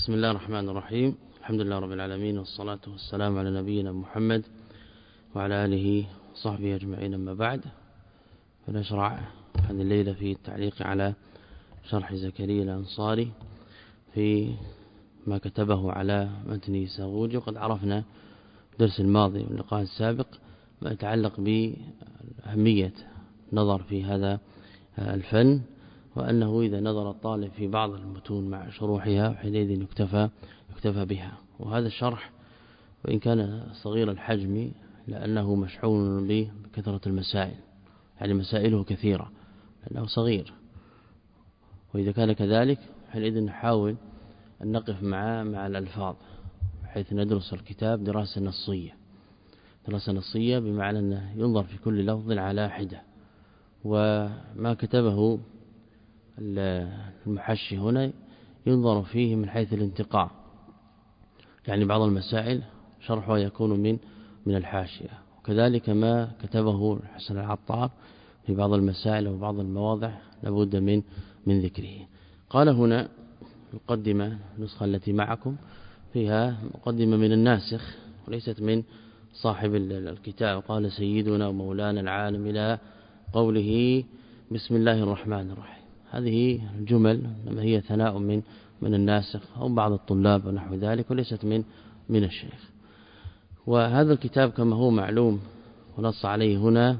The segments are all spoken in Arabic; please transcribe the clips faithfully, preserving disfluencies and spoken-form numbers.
بسم الله الرحمن الرحيم. الحمد لله رب العالمين، والصلاة والسلام على نبينا محمد وعلى آله وصحبه أجمعين. أما بعد، فنشرع هذه الليلة في التعليق على شرح زكريا الأنصاري في ما كتبه على متن ساغوجي. وقد عرفنا الدرس الماضي واللقاء السابق ما يتعلق بأهمية النظر في هذا الفن، وأنه إذا نظر الطالب في بعض المتون مع شروحها حينئذ يكتفى يكتفى بها. وهذا الشرح وإن كان صغير الحجم لأنه مشحون بكثرة المسائل، يعني مسائله كثيرة لأنه صغير، وإذا كان كذلك حينئذ نحاول أن نقف مع مع الألفاظ حيث ندرس الكتاب دراسة نصية. دراسة نصية بمعنى أنه ينظر في كل لفظ على حدة. وما كتبه المحشي هنا ينظر فيه من حيث الانتقاء، يعني بعض المسائل شرحها يكون من من الحاشية، وكذلك ما كتبه حسن العطار في بعض المسائل وبعض المواضع لابد من من ذكره. قال هنا مقدمة النسخة التي معكم فيها مقدمة من الناسخ وليست من صاحب الكتاب. قال سيدنا ومولانا العالم إلى قوله بسم الله الرحمن الرحيم. هذه الجمل لما هي ثناء من من الناسخ أو بعض الطلاب ونحو ذلك، وليست من من الشيخ. وهذا الكتاب كما هو معلوم ونص عليه هنا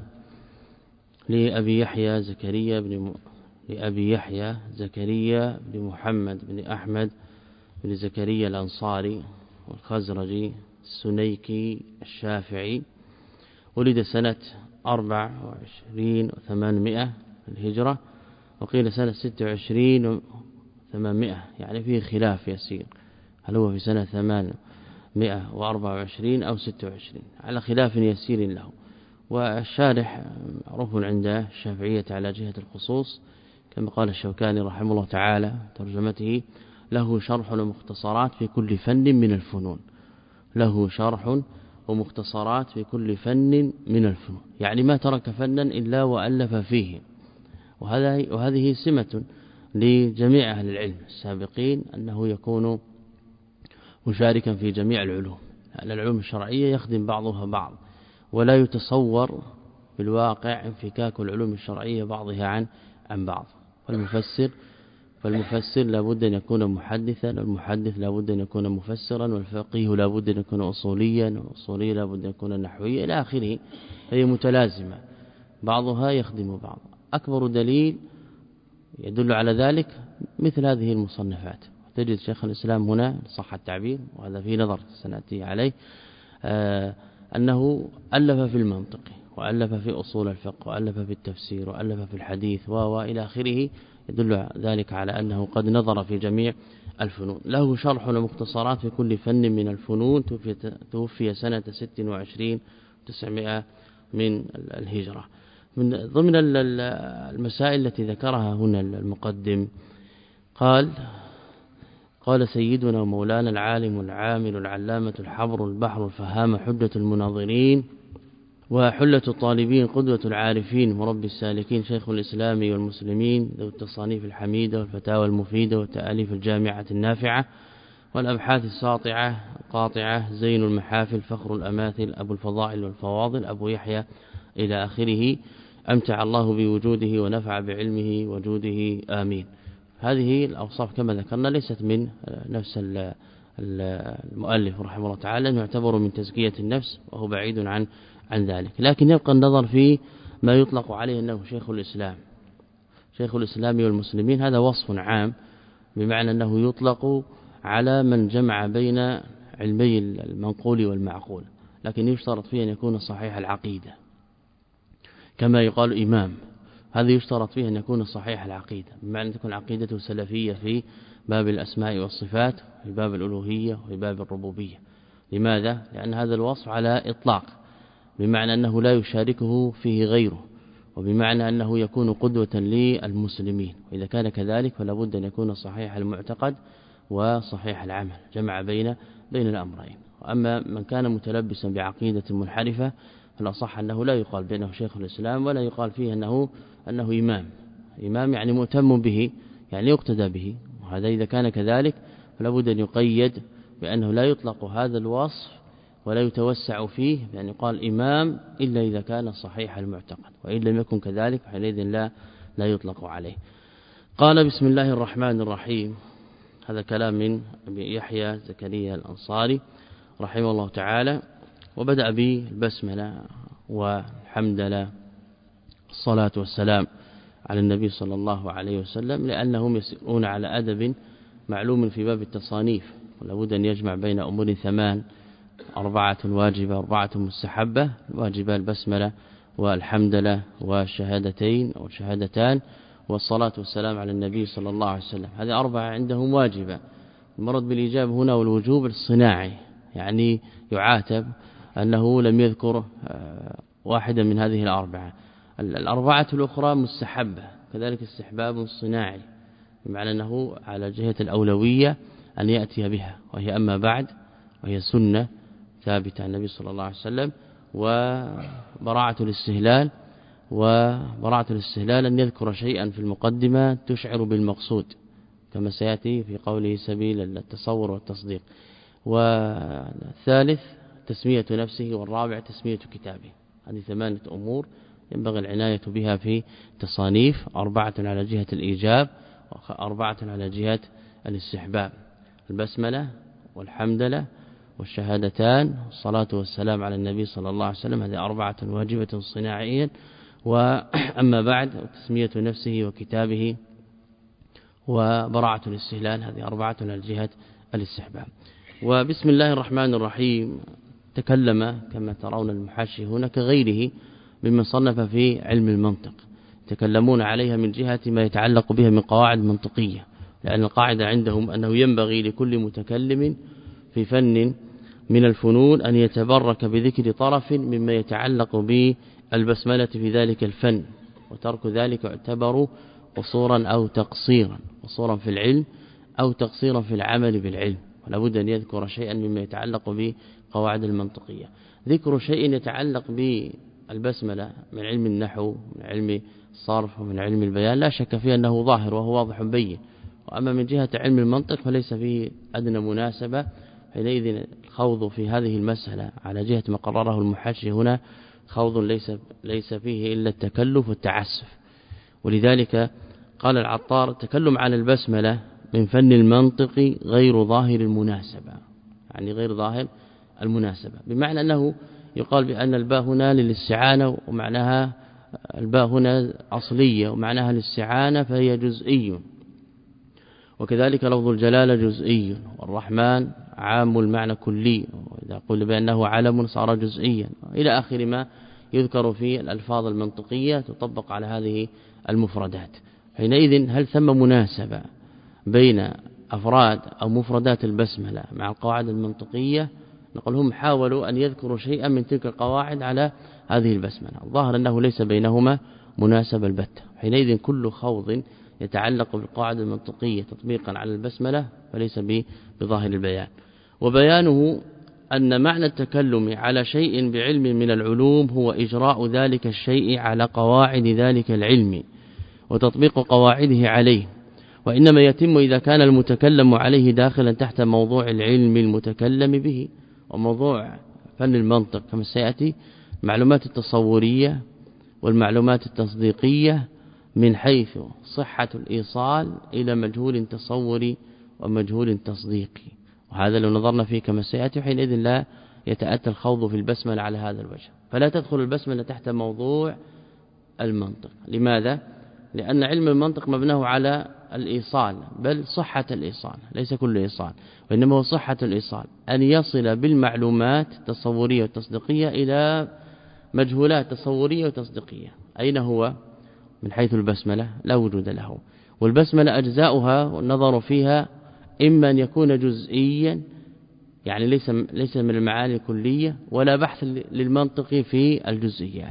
لأبي يحيى زكريا بن م... لأبي يحيى زكريا بن محمد بن أحمد بن زكريا الأنصاري والخزرجي السنيكي الشافعي. ولد سنة أربع وعشرين وثمانمائة الهجرة، وقيل سنة ست وعشرين وثمانمائة، يعني فيه خلاف يسير، هل هو في سنة ثمانمائة وأربعة وعشرين أو ست وعشرين، على خلاف يسير له. والشارح معروف عند الشافعية على جهة الخصوص، كما قال الشوكاني رحمه الله تعالى ترجمته: له شرح ومختصرات في كل فن من الفنون. له شرح ومختصرات في كل فن من الفنون، يعني ما ترك فنا إلا وألف فيه. وهذا وهذه سمة لجميع أهل العلم السابقين، أنه يكون مشاركا في جميع العلوم. العلوم الشرعية يخدم بعضها بعض، ولا يتصور بالواقع انفكاك العلوم الشرعية بعضها عن عن بعض. فالمفسر فالمفسر لابد أن يكون محدثا، والمحدث لابد أن يكون مفسرا، والفقيه لابد أن يكون أصوليا، والأصولي لابد أن يكون نحويا إلى آخره. هي متلازمة بعضها يخدم بعض. أكبر دليل يدل على ذلك مثل هذه المصنفات. تجد شيخ الإسلام هنا صح التعبير، وهذا في نظر سنأتي عليه، آه أنه ألف في المنطق، وألف في أصول الفقه، وألف في التفسير، وألف في الحديث وإلى آخره. يدل ذلك على أنه قد نظر في جميع الفنون. له شرح ومختصرات في كل فن من الفنون. توفي سنة ست وعشرين وتسعمائة من الهجرة. من ضمن المسائل التي ذكرها هنا المقدم قال قال سيدنا ومولانا العالم العامل العلامة الحبر البحر الفهام حجة المناظرين وحلة الطالبين قدوة العارفين مربي السالكين شيخ الإسلام والمسلمين ذو التصانيف الحميدة والفتاوى المفيدة والتأليف الجامعة النافعة والأبحاث الساطعة القاطعة زين المحافل فخر الأماثل أبو الفضائل والفواضل أبو يحيى إلى آخره. أمتع الله بوجوده ونفع بعلمه وجوده آمين. هذه الأوصاف كما ذكرنا ليست من نفس المؤلف رحمه الله تعالى، يعتبر من تزكية النفس وهو بعيد عن عن ذلك. لكن يبقى النظر في ما يطلق عليه أنه شيخ الإسلام شيخ الإسلام والمسلمين. هذا وصف عام بمعنى أنه يطلق على من جمع بين علمي المنقول والمعقول، لكن يشترط فيه أن يكون صحيح العقيدة. كما يقال إمام، هذا يشترط فيه أن يكون صحيح العقيدة، بمعنى أن تكون عقيدته سلفية في باب الأسماء والصفات، في باب الألوهية، وفي باب الربوبية. لماذا؟ لأن هذا الوصف على إطلاق، بمعنى أنه لا يشاركه فيه غيره، وبمعنى أنه يكون قدوة للمسلمين. وإذا كان كذلك فلا بد أن يكون صحيح المعتقد وصحيح العمل، جمع بين بين الأمرين. وأما من كان متلبسا بعقيدة منحرفة فالأصح أنه لا يقال بأنه شيخ الإسلام، ولا يقال فيه أنه أنه إمام. إمام يعني مهتم به، يعني يقتدى به. وهذا إذا كان كذلك فلا بد أن يقيد بأنه لا يطلق هذا الوصف ولا يتوسع فيه بأن يقال إمام إلا إذا كان صحيح المعتقد، وإن لم يكن كذلك حينئذ لا لا يطلق عليه. قال بسم الله الرحمن الرحيم. هذا كلام من أبي يحيى زكريا الأنصاري رحمه الله تعالى، وبدأ بالبسملة والحمد لله الصلاة والسلام على النبي صلى الله عليه وسلم، لأنهم يسيرون على أدب معلوم في باب التصانيف، ولا بد أن يجمع بين أمور ثمان: أربعة واجبة، أربعة مستحبة. الواجبة البسملة والحمد لله والشهادتين أو الشهادتان والصلاة والسلام على النبي صلى الله عليه وسلم، هذه أربعة عندهم واجبة. المرض بالإجابة هنا والوجوب الصناعي، يعني يعاتب أنه لم يذكر واحدا من هذه الأربعة. الأربعة الأخرى مستحبة، كذلك استحباب صناعي، بمعنى أنه على جهة الأولوية أن يأتي بها، وهي أما بعد وهي سنة ثابتة عن النبي صلى الله عليه وسلم. وبراعة الاستهلال وبراعة الاستهلال أن يذكر شيئا في المقدمة تشعر بالمقصود، كما سيأتي في قوله سبيل التصور والتصديق. والثالث تسمية نفسه، والرابع تسمية كتابه. هذه ثمانية أمور ينبغي العناية بها في تصانيف: أربعة على جهة الإيجاب، وأربعة على جهة الاستحباب: البسملة والحمد لله والشهادتان والصلاة والسلام على النبي صلى الله عليه وسلم، هذه أربعة واجبة صناعيا. وأما بعد تسمية نفسه وكتابه وبراعة الاستهلال، هذه أربعة على جهة الاستحباب. وبسم الله الرحمن الرحيم تكلم كما ترون المحاشي هنا كغيره ممن صنف في علم المنطق، يتكلمون عليها من جهة ما يتعلق بها من قواعد منطقية، لأن القاعدة عندهم أنه ينبغي لكل متكلم في فن من الفنون أن يتبرك بذكر طرف مما يتعلق بالبسملة في ذلك الفن، وترك ذلك يعتبر قصورا أو تقصيرا، قصورا في العلم أو تقصيرا في العمل بالعلم. ولا بد أن يذكر شيئا مما يتعلق بقواعد المنطقية. ذكر شيء يتعلق بالبسملة من علم النحو، من علم الصرف، ومن علم البيان لا شك فيه أنه ظاهر وهو واضح بين. وأما من جهة علم المنطق فليس فيه أدنى مناسبة، حينئذ الخوض في هذه المسألة على جهة ما قرره المحاشي هنا خوض ليس ليس فيه إلا التكلف والتعسف. ولذلك قال العطار: التكلم على البسملة من فن المنطق غير ظاهر المناسبة، يعني غير ظاهر المناسبة، بمعنى أنه يقال بأن الباء هنا للاستعانة ومعناها الباء هنا أصلية ومعناها الاستعانة فهي جزئي، وكذلك لفظ الجلالة جزئي، والرحمن عام المعنى كلي، وإذا قل بأنه علم صار جزئيا، إلى آخر ما يذكر في الألفاظ المنطقية تطبق على هذه المفردات. حينئذ هل ثم مناسبة بين أفراد أو مفردات البسملة مع القواعد المنطقية؟ نقول هم حاولوا أن يذكروا شيئا من تلك القواعد على هذه البسملة، الظاهر أنه ليس بينهما مناسبة البتة. حينئذ كل خوض يتعلق بالقواعد المنطقية تطبيقا على البسملة فليس بظاهر البيان. وبيانه أن معنى التكلم على شيء بعلم من العلوم هو إجراء ذلك الشيء على قواعد ذلك العلم وتطبيق قواعده عليه، وإنما يتم إذا كان المتكلم عليه داخلا تحت موضوع العلم المتكلم به. وموضوع فن المنطق كما سيأتي المعلومات التصورية والمعلومات التصديقية من حيث صحة الإيصال إلى مجهول تصوري ومجهول تصديقي، وهذا لو نظرنا فيه كما سيأتي حينئذ لا يتأتى الخوض في البسملة على هذا الوجه، فلا تدخل البسملة تحت موضوع المنطق. لماذا؟ لأن علم المنطق مبناه على الإيصال، بل صحة الإيصال، ليس كل إيصال، وإنما هو صحة الإيصال، أن يصل بالمعلومات التصورية والتصديقية إلى مجهولات تصورية وتصديقية. أين هو من حيث البسملة؟ لا وجود له. والبسملة أجزاؤها والنظر فيها إما أن يكون جزئيا، يعني ليس ليس من المعاني الكلية، ولا بحث للمنطق في الجزئيات.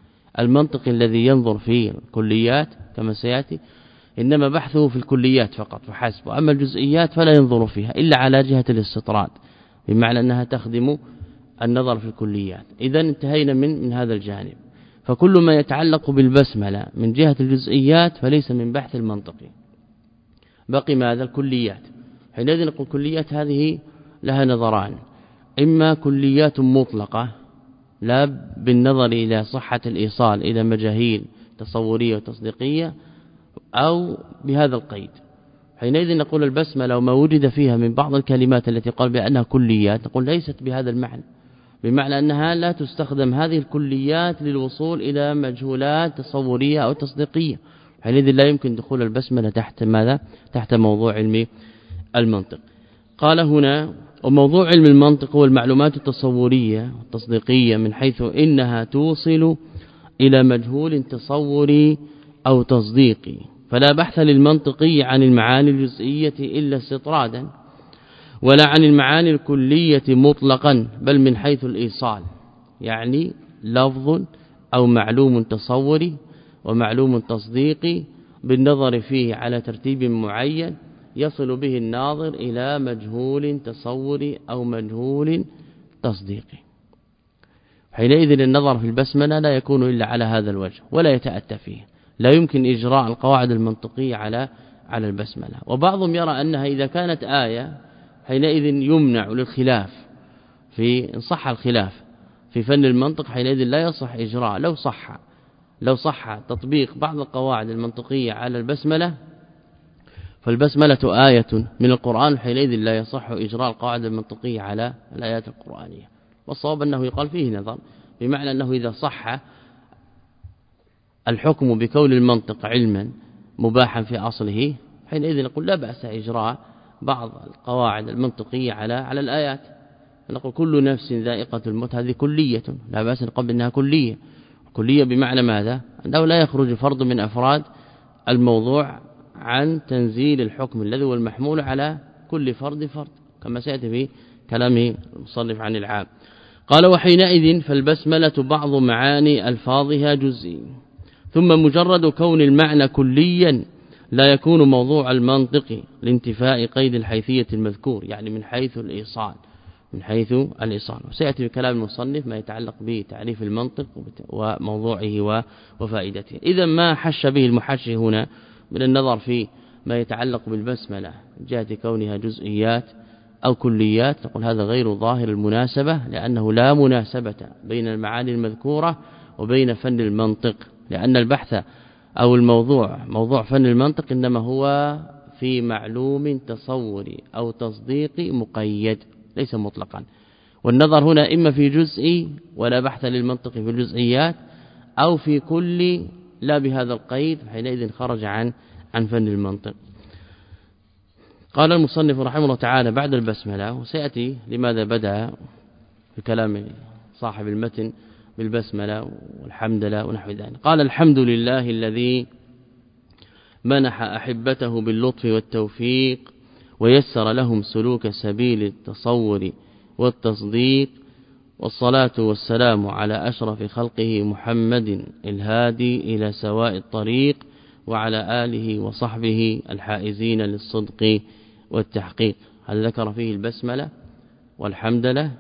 المنطق الذي ينظر في الكليات كما سيأتي إنما بحثه في الكليات فقط وحسب، وأما الجزئيات فلا ينظر فيها إلا على جهة الاستطراد، بمعنى أنها تخدم النظر في الكليات. إذن انتهينا من من هذا الجانب. فكل ما يتعلق بالبسملة من جهة الجزئيات فليس من بحث المنطقي، بقي ماذا؟ الكليات. حينئذ نقول كليات هذه لها نظران، إما كليات مطلقة لا بالنظر إلى صحة الإيصال إلى مجاهيل تصورية وتصديقية، أو بهذا القيد. حينئذ نقول البسملة وما وجد فيها من بعض الكلمات التي قال بأنها كليات نقول ليست بهذا المعنى، بمعنى أنها لا تستخدم هذه الكليات للوصول إلى مجهولات تصورية أو تصديقية. حينئذ لا يمكن دخول البسملة تحت ماذا؟ تحت موضوع علم المنطق. قال هنا وموضوع علم المنطق هو المعلومات التصورية والتصديقية من حيث إنها توصل إلى مجهول تصوري أو تصديقي، فلا بحث للمنطقي عن المعاني الجزئية إلا استطرادا، ولا عن المعاني الكلية مطلقا، بل من حيث الإيصال، يعني لفظ أو معلوم تصوري ومعلوم تصديقي بالنظر فيه على ترتيب معين يصل به الناظر إلى مجهول تصوري أو مجهول تصديقي. حينئذ النظر في البسملة لا يكون إلا على هذا الوجه ولا يتأتى فيه، لا يمكن إجراء القواعد المنطقية على على البسملة. وبعضهم يرى أنها إذا كانت آية حينئذ يمنع للخلاف، في إن صح الخلاف في فن المنطق حينئذ لا يصح إجراء. لو صح لو صح تطبيق بعض القواعد المنطقية على البسملة فالبسملة آية من القرآن، حينئذ لا يصح إجراء القواعد المنطقية على الآيات القرآنية. والصواب أنه يقال فيه نظر، بمعنى أنه إذا صح الحكم بكون المنطق علما مباحا في أصله حينئذ نقول لا بأس إجراء بعض القواعد المنطقية على على الآيات. نقول كل نفس ذائقة الموت، هذه كلية لا بأس نقول إنها كلية. كلية بمعنى ماذا؟ أنه لا يخرج فرد من أفراد الموضوع عن تنزيل الحكم الذي هو المحمول على كل فرد فرد، كما سيأتي في كلامه المصنف عن العام. قال وحينئذ فالبسملة بعض معاني ألفاظها جزئي، ثم مجرد كون المعنى كليا لا يكون موضوع المنطق لانتفاء قيد الحيثية المذكور، يعني من حيث الإيصال من حيث الإيصال. وسيأتي بكلام المصنف ما يتعلق بتعريف المنطق وموضوعه وفائدته. إذا ما حش به المحشي هنا من النظر في ما يتعلق بالبسملة جهة كونها جزئيات أو كليات، نقول هذا غير ظاهر المناسبة، لأنه لا مناسبة بين المعاني المذكورة وبين فن المنطق، لأن البحث أو الموضوع موضوع فن المنطق إنما هو في معلوم تصوري أو تصديقي مقيد ليس مطلقا. والنظر هنا إما في جزئي ولا بحث للمنطق في الجزئيات، أو في كل لا بهذا القيد، حينئذ خرج عن عن فن المنطق. قال المصنف رحمه الله تعالى بعد البسملة، وسيأتي لماذا بدأ في كلام صاحب المتن بالبسملة والحمد لله ونحو ذلك. قال الحمد لله الذي منح أحبته باللطف والتوفيق ويسر لهم سلوك سبيل التصور والتصديق، والصلاة والسلام على أشرف خلقه محمد الهادي إلى سواء الطريق، وعلى آله وصحبه الحائزين للصدق والتحقيق. هل ذكر فيه البسملة والحمد لله،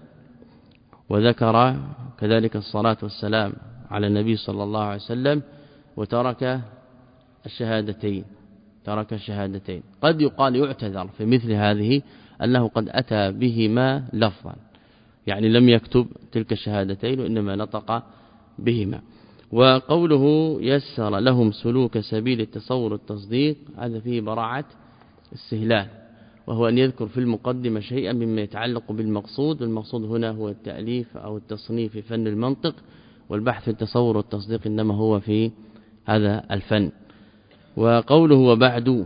وذكر كذلك الصلاة والسلام على النبي صلى الله عليه وسلم، وترك الشهادتين ترك الشهادتين. قد يقال يعتذر في مثل هذه أنه قد أتى بهما لفظا، يعني لم يكتب تلك الشهادتين وإنما نطق بهما. وقوله يسر لهم سلوك سبيل التصور التصديق هذا فيه براعة استهلال، وهو أن يذكر في المقدمة شيئا مما يتعلق بالمقصود، والمقصود هنا هو التأليف أو التصنيف في فن المنطق، والبحث في التصور والتصديق إنما هو في هذا الفن. وقوله وبعد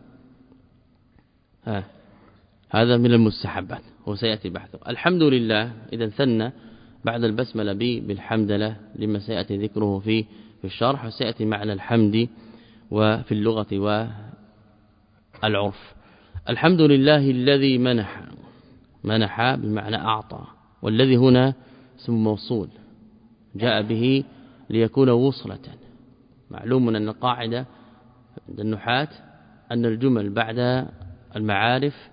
ها هذا من المستحبات وسيأتي بحثه. الحمد لله إذا ثنى بعد البسملة بالحمد لله لما سيأتي ذكره في في الشرح، وسيأتي معنى الحمد وفي اللغة والعرف. الحمد لله الذي منح منح بمعنى أعطى، والذي هنا اسم موصول جاء به ليكون وصلة. معلوم أن القاعدة عند النحاة أن الجمل بعد المعارف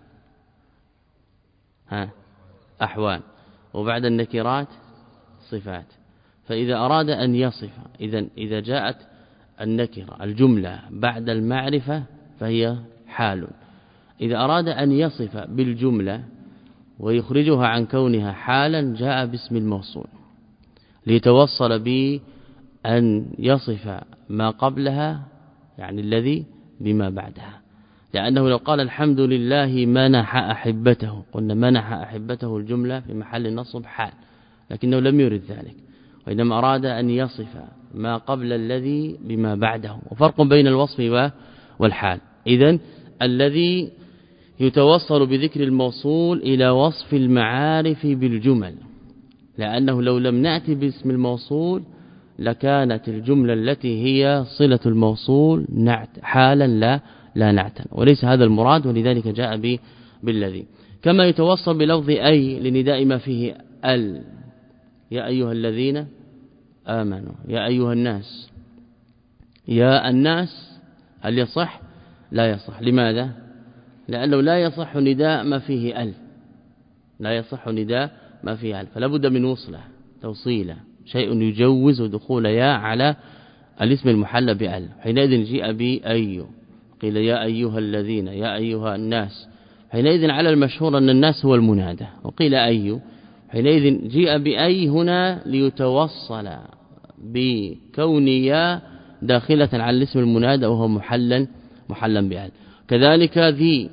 ها أحوال، وبعد النكرات صفات. فإذا أراد أن يصف إذا إذا جاءت النكرة الجملة بعد المعرفة فهي حال، إذا أراد أن يصف بالجملة ويخرجها عن كونها حالا جاء باسم الموصول ليتوصل بأن يصف ما قبلها يعني الذي بما بعدها، لأنه لو قال الحمد لله منح أحبته قلنا منح أحبته الجملة في محل نصب حال، لكنه لم يرد ذلك، وإنما أراد أن يصف ما قبل الذي بما بعده، وفرق بين الوصف والحال. إذن الذي يتوصل بذكر الموصول إلى وصف المعارف بالجمل، لأنه لو لم نأتي باسم الموصول لكانت الجملة التي هي صلة الموصول نعت حالا لا لا نعتا، وليس هذا المراد، ولذلك جاء به بالذي. كما يتوصل بلفظ أي لنداء ما فيه ال، يا أيها الذين آمنوا، يا أيها الناس، يا الناس، هل يصح؟ لا يصح. لماذا؟ لأنه لا يصح نداء ما فيه ال، لا يصح نداء ما فيه ال، فلا بد من وصله توصيله، شيء يجوز دخول يا على الاسم المحل بال، حينئذ جاء بأي، قيل يا أيها الذين، يا أيها الناس، حينئذ على المشهور أن الناس هو المنادى، وقيل أي، حينئذ جاء بأي هنا ليتوصل بكون يا داخلة على الاسم المنادى وهو محلا محلا بال. كذلك ذي،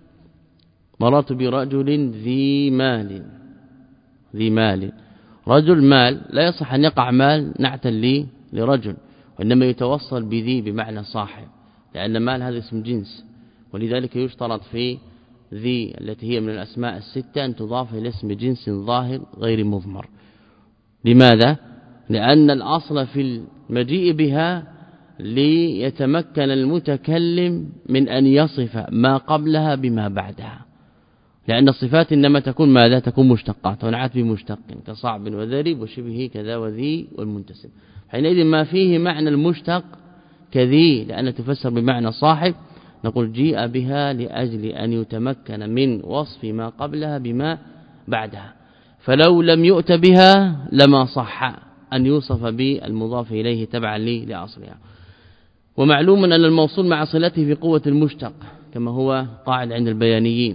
مررت برجل ذي مال، ذي مال، رجل مال لا يصح أن يقع مال نعتا لي لرجل، وإنما يتوصل بذي بمعنى صاحب، لأن مال هذا اسم جنس، ولذلك يشترط في ذي التي هي من الأسماء الستة أن تضاف إلى اسم جنس ظاهر غير مضمر. لماذا؟ لأن الأصل في المجيء بها ليتمكن المتكلم من أن يصف ما قبلها بما بعدها، لأن الصفات إنما تكون ماذا؟ تكون مشتقات ونعت بمشتق كصعب وذرب وشبه كذا وذي والمنتسب، حينئذ ما فيه معنى المشتق كذي لأن تفسر بمعنى صاحب، نقول جيء بها لأجل أن يتمكن من وصف ما قبلها بما بعدها، فلو لم يؤت بها لما صح أن يوصف بالمضاف إليه تبعا لي لأصلها. ومعلوم أن الموصول مع صلته في قوة المشتق كما هو قاعد عند البيانيين،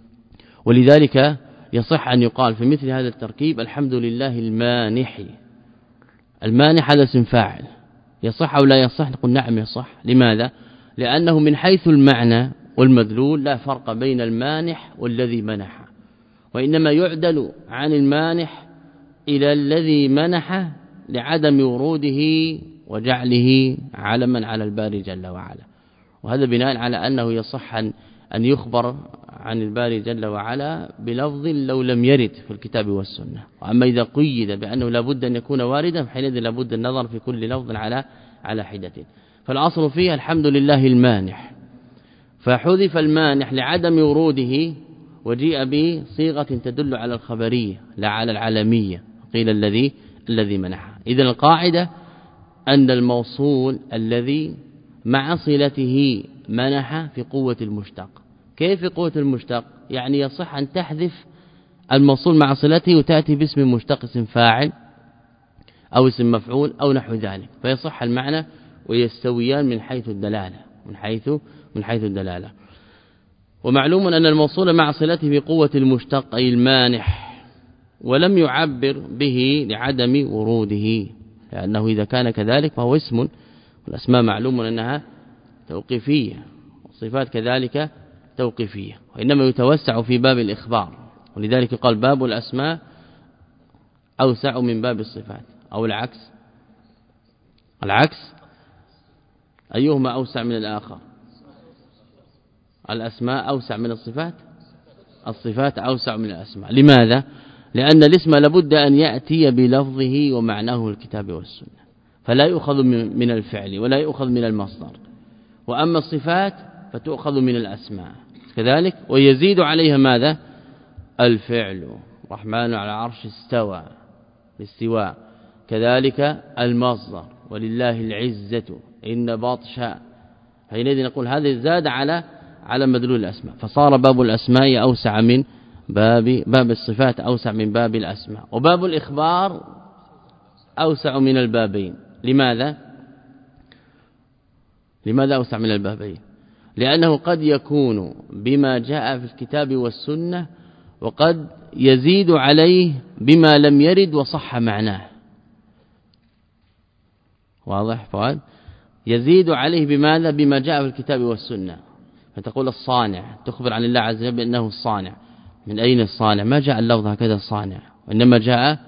ولذلك يصح أن يقال في مثل هذا التركيب الحمد لله المانح. المانح هذا اسم فاعل، يصح أو لا يصح؟ نقول نعم يصح. لماذا؟ لأنه من حيث المعنى والمدلول لا فرق بين المانح والذي منح، وإنما يعدل عن المانح إلى الذي منح لعدم وروده وجعله علما على الباري جل وعلا، وهذا بناء على أنه يصح أن يخبر عن الباري جل وعلا بلفظ لو لم يرد في الكتاب والسنة. وأما إذا قيد بأنه لابد أن يكون واردا حينئذ لابد النظر في كل لفظ على على حدة. فالأصل فيها الحمد لله المانح، فحذف المانح لعدم وروده وجيء بصيغة تدل على الخبرية لا على العالمية، قيل الذي الذي منح. إذن القاعدة أن الموصول الذي مع صلته منح في قوة المشتق. كيف في قوة المشتق؟ يعني يصح أن تحذف الموصول مع صلته وتأتي باسم مشتق، اسم فاعل أو اسم مفعول أو نحو ذلك، فيصح المعنى ويستويان من حيث الدلالة من حيث من حيث الدلالة. ومعلوم أن الموصول مع صلته بقوة المشتق أي المانح، ولم يعبر به لعدم وروده، لأنه إذا كان كذلك فهو اسم، والأسماء معلوم أنها توقيفية، والصفات كذلك توقيفية، وإنما يتوسع في باب الإخبار، ولذلك قال باب الأسماء أوسع من باب الصفات، أو العكس العكس أيهما أوسع من الآخر؟ الأسماء أوسع من الصفات، الصفات أوسع من الأسماء. لماذا؟ لأن الاسم لابد أن يأتي بلفظه ومعناه الكتاب والسنة، فلا يؤخذ من الفعل ولا يؤخذ من المصدر، وأما الصفات فتؤخذ من الأسماء كذلك، ويزيد عليها ماذا؟ الفعل، الرحمن على العرش استوى، الاستواء، كذلك المصدر ولله العزة إن بطش، حينئذ نقول هذا زاد على على مدلول الأسماء، فصار باب الأسماء أوسع من باب باب الصفات، أوسع من باب الأسماء، وباب الإخبار أوسع من البابين. لماذا؟ لماذا أوسع من البابين؟ لأنه قد يكون بما جاء في الكتاب والسنة وقد يزيد عليه بما لم يرد وصح معناه. واضح فؤاد؟ يزيد عليه بماذا؟ بما جاء في الكتاب والسنة. فتقول الصانع، تخبر عن الله عز وجل أنه الصانع. من أين الصانع؟ ما جاء اللفظ هكذا الصانع، وإنما جاء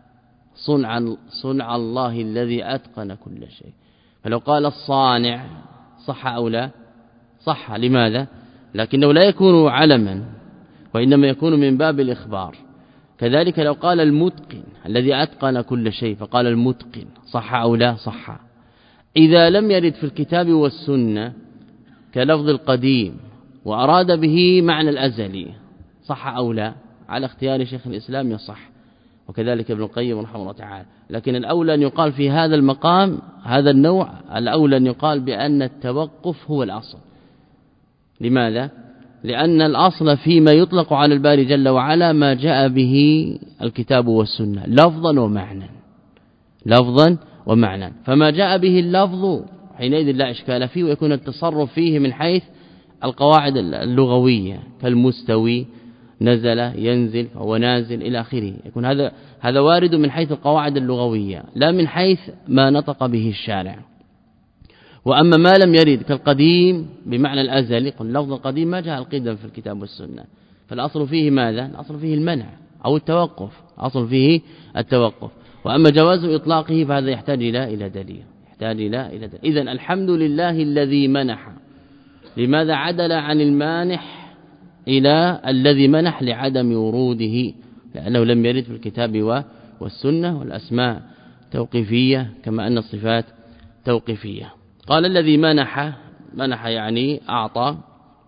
صنع صنع الله الذي أتقن كل شيء. فلو قال الصانع صح أو لا؟ صح. لماذا؟ لكنه لا يكون علما، وإنما يكون من باب الإخبار. كذلك لو قال المتقن الذي أتقن كل شيء فقال المتقن صح أو لا؟ صح. إذا لم يرد في الكتاب والسنة كلفظ القديم وأراد به معنى الأزلي صح أو لا؟ على اختيار شيخ الإسلام يصح، وكذلك ابن القيم رحمه الله تعالى. لكن الأولى أن يقال في هذا المقام هذا النوع، الأولى أن يقال بأن التوقف هو الأصل. لماذا؟ لأن الأصل فيما يطلق على الباري جل وعلا ما جاء به الكتاب والسنة لفظا ومعنى، لفظا ومعنى. فما جاء به اللفظ حينئذ لا إشكال فيه، ويكون التصرف فيه من حيث القواعد اللغوية كالمستوي، نزل ينزل فهو نازل إلى آخره. يكون هذا هذا وارد من حيث القواعد اللغوية لا من حيث ما نطق به الشارع. وأما ما لم يرد كالقديم بمعنى الأزلي، قل لفظ القديم ما جاء القدم في الكتاب والسنة، فالأصل فيه ماذا؟ الأصل فيه المنع أو التوقف، أصل فيه التوقف. وأما جواز إطلاقه فهذا يحتاج إلى إلى دليل، يحتاج إلى إلى دليل. إذن الحمد لله الذي منح. لماذا عدل عن المانح إلى الذي منح؟ لعدم وروده، لأنه لم يرد في الكتاب والسنة، والأسماء توقيفية كما أن الصفات توقيفية. قال الذي منح، منح يعني أعطى،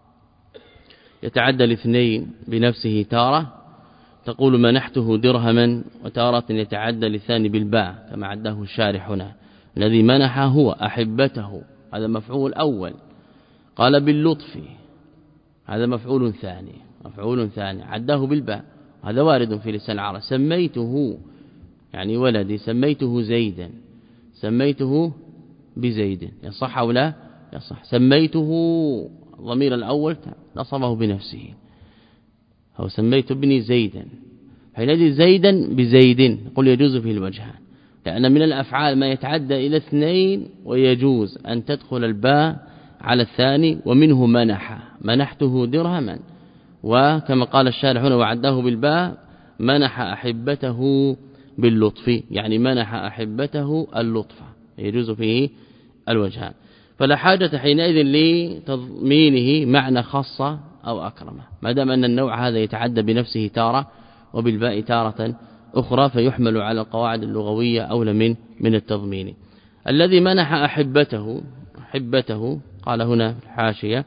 يتعدى الاثنين بنفسه تارة تقول منحته درهما، وتارة يتعدى للثاني بالباء كما عده الشارح هنا. الذي منح هو أحبته، هذا مفعول أول. قال باللطف، هذا مفعول ثاني، مفعول ثاني عده بالباء، هذا وارد في لسان العرب. سميته يعني ولدي، سميته زيدا، سميته بزيد، يصح أو لا؟ يصح. سميته ضمير الأول نصبه بنفسه، أو سميت ابني زيدا، حينئذ زيدا بزيد قل يجوز فيه الوجهان، لأن من الأفعال ما يتعدى إلى اثنين ويجوز أن تدخل الباء على الثاني. ومنه منح، منحته درهما، وكما قال الشارح هنا وعده بالباء منح أحبته باللطف، يعني منح أحبته اللطف، يجوز فيه الوجهان. فلا حاجة حينئذ لتضمينه معنى خاصة أو أكرمه، ما دام أن النوع هذا يتعدى بنفسه تارة وبالباء تارة أخرى، فيحمل على القواعد اللغوية أولى من من التضمين. الذي منح أحبته، أحبته قال هنا في الحاشية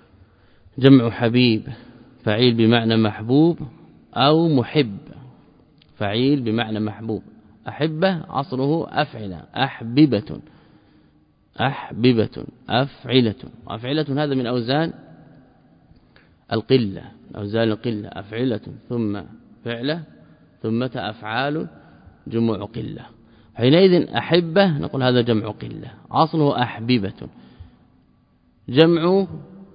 جمع حبيب، فعيل بمعنى محبوب أو محب، فعيل بمعنى محبوب. أحبة أصله أفعلة، أحببة، أحببة، أفعلة. أفعلة هذا من أوزان القلة، أوزان القلة، أفعلة ثم فعلة ثم أفعال جمع قلة. حينئذ أحبة نقول هذا جمع قلة، أصله أحببة. جمع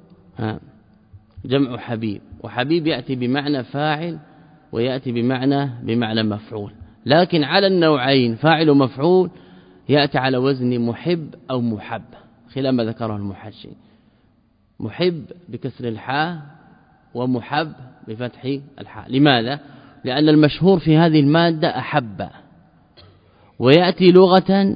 جمع حبيب، وحبيب يأتي بمعنى فاعل ويأتي بمعنى بمعنى مفعول، لكن على النوعين فاعل ومفعول يأتي على وزن محب أو محب، خلاف ما ذكره المحشي. محب بكسر الحاء ومحب بفتح الحاء. لماذا؟ لأن المشهور في هذه المادة أحب، ويأتي لغة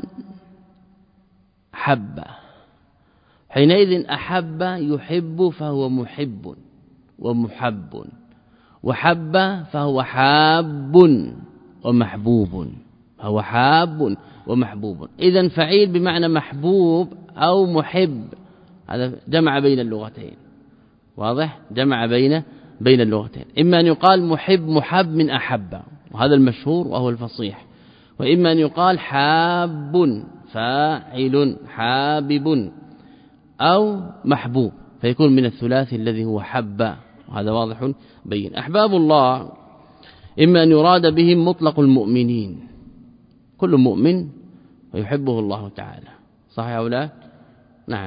حب، حينئذ أحب يحب فهو محب ومحب، وحب فهو حاب ومحبوب، فهو حاب ومحبوب. إذن فعيل بمعنى محبوب أو محب، هذا جمع بين اللغتين، واضح؟ جمع بين بين اللغتين. إما أن يقال محب محب من أحب، وهذا المشهور وهو الفصيح، وإما أن يقال حاب فاعل حابب أو محبوب، فيكون من الثلاثي الذي هو حب، وهذا واضح بين. أحباب الله إما أن يراد بهم مطلق المؤمنين، كل مؤمن ويحبه الله تعالى، صحيح أو لا؟ نعم.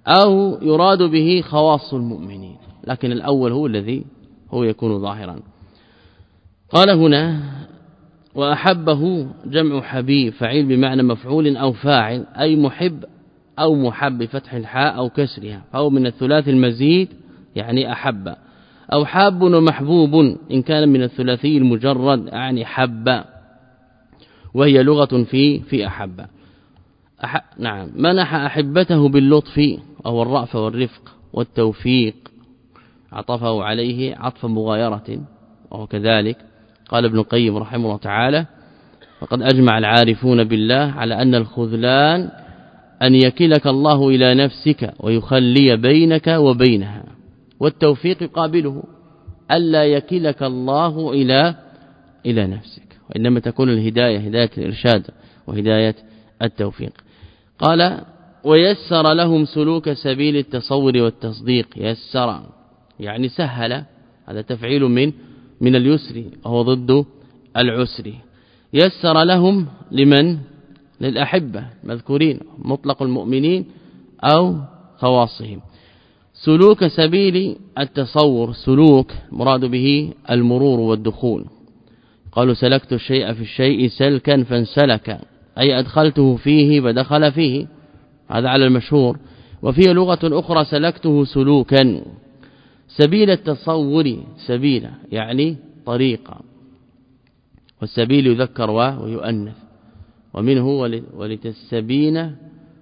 أو يراد به خواص المؤمنين، لكن الأول هو الذي هو يكون ظاهرا. قال هنا وأحبه جمع حبيب، فعيل بمعنى مفعول أو فاعل، أي محب أو محب بفتح الحاء أو كسرها، فهو من الثلاث المزيد يعني أحب، أو حاب ومحبوب إن كان من الثلاثي المجرد يعني حب، وهي لغة في في أحب. أح... نعم منح أحبته باللطف أو الرأف والرفق والتوفيق، عطفه عليه عطف مغايرة، وهو كذلك. قال ابن القيم رحمه الله تعالى فقد أجمع العارفون بالله على أن الخذلان أن يكلك الله إلى نفسك ويخلي بينك وبينها، والتوفيق يقابله ألا يكلك الله إلى إلى نفسك، وإنما تكون الهداية هداية الإرشاد وهداية التوفيق. قال ويسر لهم سلوك سبيل التصور والتصديق، يسر يعني سهل، هذا تفعيل من من اليسر وهو ضد العسر. يسر لهم لمن؟ للأحبة مذكورين مطلق المؤمنين أو خواصهم. سلوك سبيل التصور، سلوك مراد به المرور والدخول، قالوا سلكت الشيء في الشيء سلكا فانسلك، أي أدخلته فيه فدخل فيه، هذا على المشهور. وفي لغة أخرى سلكته سلوكا. سبيل التصور سبيل يعني طريقة، والسبيل يذكر ويؤنث، ومنه ولتستبين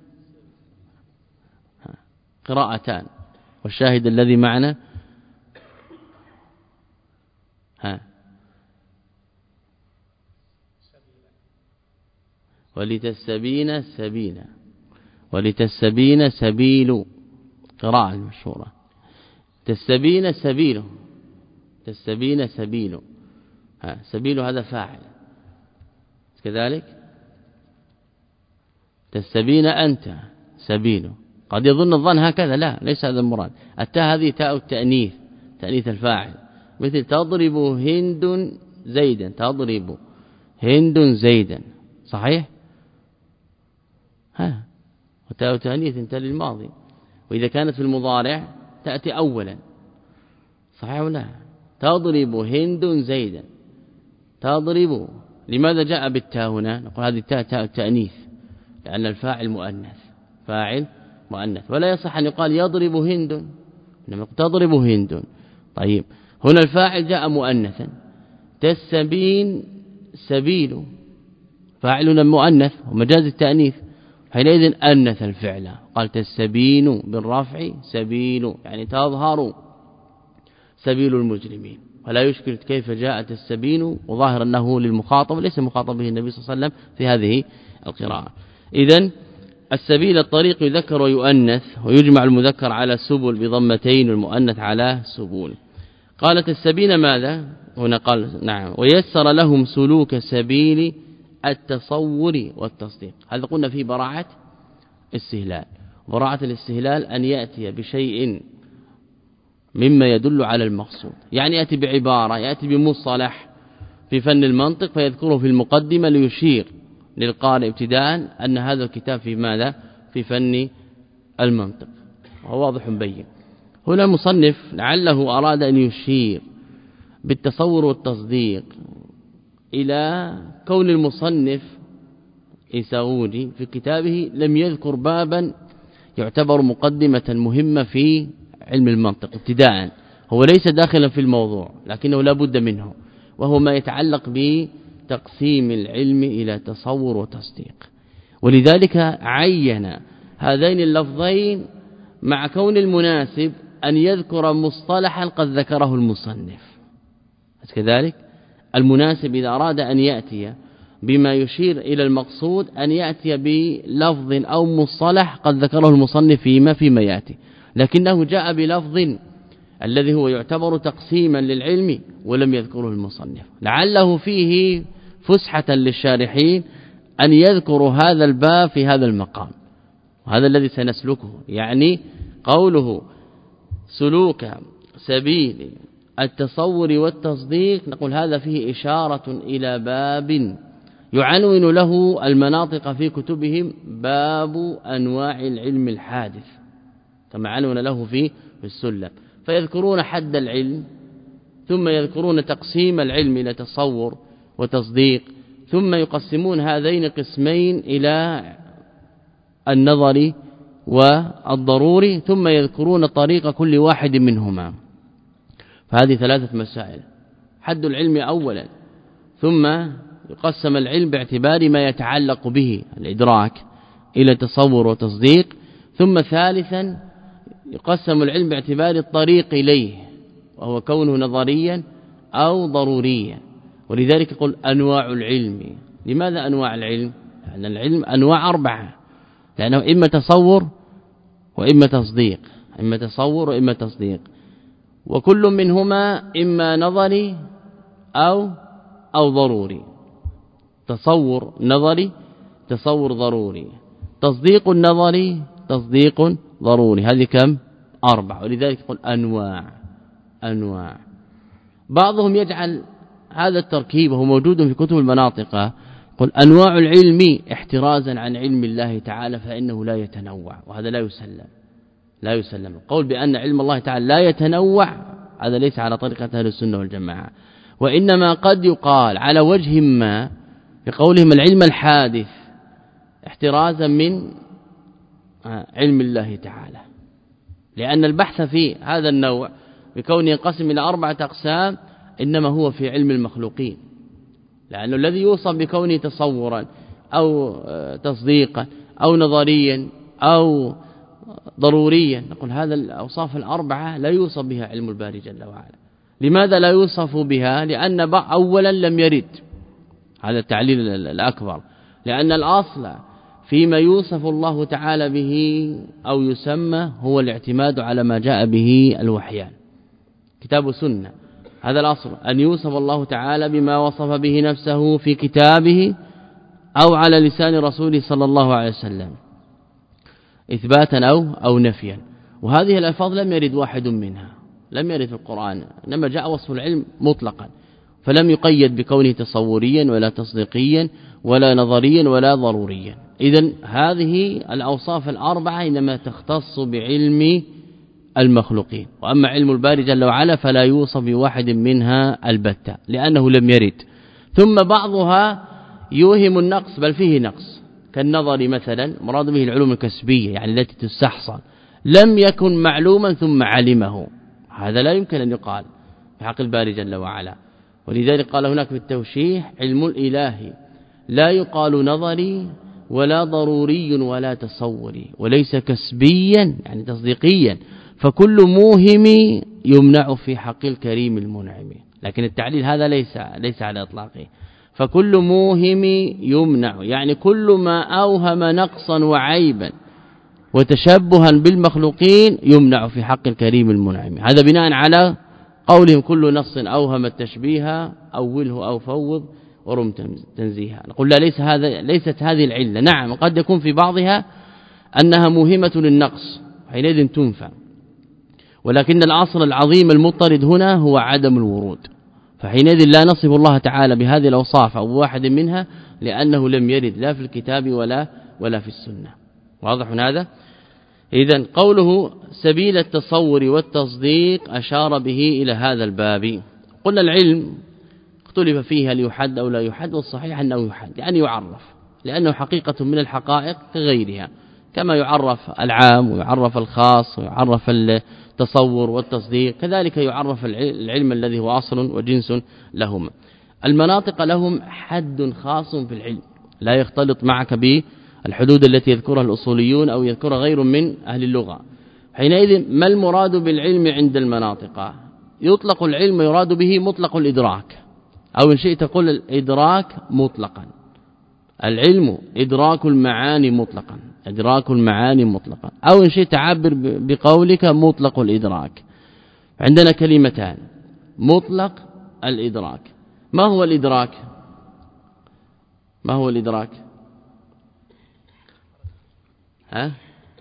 قراءتان، والشاهد الذي معنا ها ولتستبين سبيلا، ولتستبين سبيل قراءة المشهورة، تستبين سبيله، تستبين سبيله، ها سبيل هذا فاعل كذلك، تستبين أنت سبيله. قد يظن الظن هكذا، لا ليس هذا المراد. التاء هذه تاء التأنيث، تأنيث الفاعل، مثل تضرب هند زيدا، تضرب هند زيدا، صحيح؟ ها وتاء التأنيث تلي الماضي، وإذا كانت في المضارع تأتي أولا، صحيح ولا؟ تضرب هند زيدا، تضرب. لماذا جاء بالتاء هنا؟ نقول هذه التاء تاء التأنيث، لأن الفاعل مؤنث، فاعل مؤنث، ولا يصح أن يقال يضرب هند، إنما تضرب هند. طيب هنا الفاعل جاء مؤنثا، تسبين سبيل، فاعلنا مؤنث ومجاز التأنيث، حينئذ أنث الفعل، قال تسبين بالرفع سبيل يعني تظهر سبيل المجرمين، ولا يشكل كيف جاءت السبين، وظاهر أنه للمخاطب ليس مخاطب به النبي صلى الله عليه وسلم في هذه القراءة. إذن السبيل الطريق يذكر ويؤنث، ويجمع المذكر على سبل بضمتين والمؤنث على سبول. قالت السبيل ماذا؟ هنا قال نعم ويسر لهم سلوك سبيل التصور والتصديق. هذا قلنا فيه براعة استهلال، براعة الاستهلال أن يأتي بشيء مما يدل على المقصود، يعني يأتي بعبارة، يأتي بمصطلح في فن المنطق فيذكره في المقدمة ليشير للقارئ ابتداء أن هذا الكتاب في ماذا؟ في فن المنطق، وهو واضح بين. هنا المصنف لعله أراد أن يشير بالتصور والتصديق إلى كون المصنف إيساغودي في كتابه لم يذكر بابا يعتبر مقدمة مهمة في علم المنطق ابتداء، هو ليس داخلا في الموضوع لكنه لا بد منه، وهو ما يتعلق بتقسيم العلم إلى تصور وتصديق. ولذلك عين هذين اللفظين مع كون المناسب أن يذكر مصطلحا قد ذكره المصنف، كذلك المناسب إذا أراد أن يأتي بما يشير إلى المقصود أن يأتي بلفظ أو مصطلح قد ذكره المصنف فيما فيما يأتي، لكنه جاء بلفظ الذي هو يعتبر تقسيما للعلم ولم يذكره المصنف، لعله فيه فسحة للشارحين أن يذكروا هذا الباب في هذا المقام، وهذا الذي سنسلكه. يعني قوله سلوك سبيل التصور والتصديق، نقول هذا فيه إشارة إلى باب يعنون له المناطق في كتبهم باب أنواع العلم الحادث، كما عنون له في السلم. فيذكرون حد العلم، ثم يذكرون تقسيم العلم إلى تصور وتصديق، ثم يقسمون هذين قسمين إلى النظري والضروري، ثم يذكرون طريق كل واحد منهما. فهذه ثلاثة مسائل: حد العلم أولا، ثم يقسم العلم باعتبار ما يتعلق به الإدراك إلى تصور وتصديق، ثم ثالثا يقسم العلم باعتبار الطريق إليه وهو كونه نظريا أو ضروريا. ولذلك يقول أنواع العلم. لماذا أنواع العلم؟ لأن العلم أنواع أربعة، لأنه إما تصور وإما تصديق، إما تصور وإما تصديق، وكل منهما إما نظري أو أو ضروري. تصور نظري، تصور ضروري، تصديق نظري، تصديق ضروري. هذه كم؟ أربع. ولذلك يقول أنواع أنواع. بعضهم يجعل هذا التركيب وهو موجود في كتب المناطق، يقول أنواع العلم احترازا عن علم الله تعالى فإنه لا يتنوع، وهذا لا يسلم لا يسلم. القول بأن علم الله تعالى لا يتنوع هذا ليس على طريقة أهل السنة والجماعة، وإنما قد يقال على وجه ما بقولهم العلم الحادث احترازا من علم الله تعالى، لأن البحث في هذا النوع بكونه ينقسم إلى أربعة أقسام إنما هو في علم المخلوقين، لأنه الذي يوصف بكونه تصورا أو تصديقا أو نظريا أو ضروريا، نقول هذا الأوصاف الأربعة لا يوصف بها علم الباري جل وعلا. لماذا لا يوصف بها؟ لأن أولا لم يرد، هذا التعليل الأكبر، لأن الأصل فيما يوصف الله تعالى به أو يسمى هو الاعتماد على ما جاء به الوحيان كتاب وسنة. هذا الأصل، أن يوصف الله تعالى بما وصف به نفسه في كتابه أو على لسان رسوله صلى الله عليه وسلم إثباتا أو أو نفيا. وهذه الألفاظ لم يرد واحد منها، لم يرد في القرآن، إنما جاء وصف العلم مطلقا، فلم يقيد بكونه تصوريا ولا تصديقيا ولا نظريا ولا ضروريا. إذن هذه الأوصاف الأربعة إنما تختص بعلم المخلوقين، وأما علم الباري جل وعلا فلا يوصف بواحد منها البتة لأنه لم يرد. ثم بعضها يوهم النقص بل فيه نقص، كالنظر مثلا مراد به العلوم الكسبية يعني التي تستحصل، لم يكن معلوما ثم علمه، هذا لا يمكن أن يقال في حق الباري جل وعلا. ولذلك قال هناك في التوشيح علم الإله لا يقال نظري ولا ضروري ولا تصوري وليس كسبيا يعني تصديقيا، فكل موهم يمنع في حق الكريم المنعم. لكن التعليل هذا ليس ليس على اطلاقه، فكل موهم يمنع يعني كل ما أوهم نقصا وعيبا وتشبها بالمخلوقين يمنع في حق الكريم المنعم. هذا بناء على قولهم كل نص أوهم التشبيه أوله أو فوض ورم تنزيها. نقول لا، ليس هذا ليست هذه العلة. نعم قد يكون في بعضها أنها موهمة للنقص حينئذ تنفع، ولكن الأصل العظيم المضطرد هنا هو عدم الورود، فحينئذ لا نصف الله تعالى بهذه الأوصاف أو واحد منها لأنه لم يرد لا في الكتاب ولا ولا في السنة. واضح هذا؟ إذن قوله سبيل التصور والتصديق أشار به إلى هذا الباب. قلنا العلم اختلف فيه هل يحد أو لا يحد، والصحيح أنه يحد يعني يعرف، لأنه حقيقة من الحقائق كغيرها، كما يعرف العام ويعرف الخاص ويعرف التصور والتصديق، كذلك يعرف العلم الذي هو أصل وجنس لهما. المناطق لهم حد خاص في العلم لا يختلط معك بالحدود التي يذكرها الأصوليون أو يذكرها غير من أهل اللغة. حينئذ ما المراد بالعلم عند المناطق؟ يطلق العلم يراد به مطلق الإدراك، أو إن شئت تقول الإدراك مطلقا. العلم إدراك المعاني مطلقا، إدراك المعاني مطلقا، أو إن شئت تعبر بقولك مطلق الإدراك. عندنا كلمتان: مطلق الإدراك. ما هو الإدراك؟ ما هو الإدراك؟ ها؟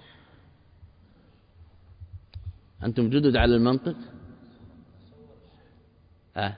أنتم جدد على المنطق؟ ها؟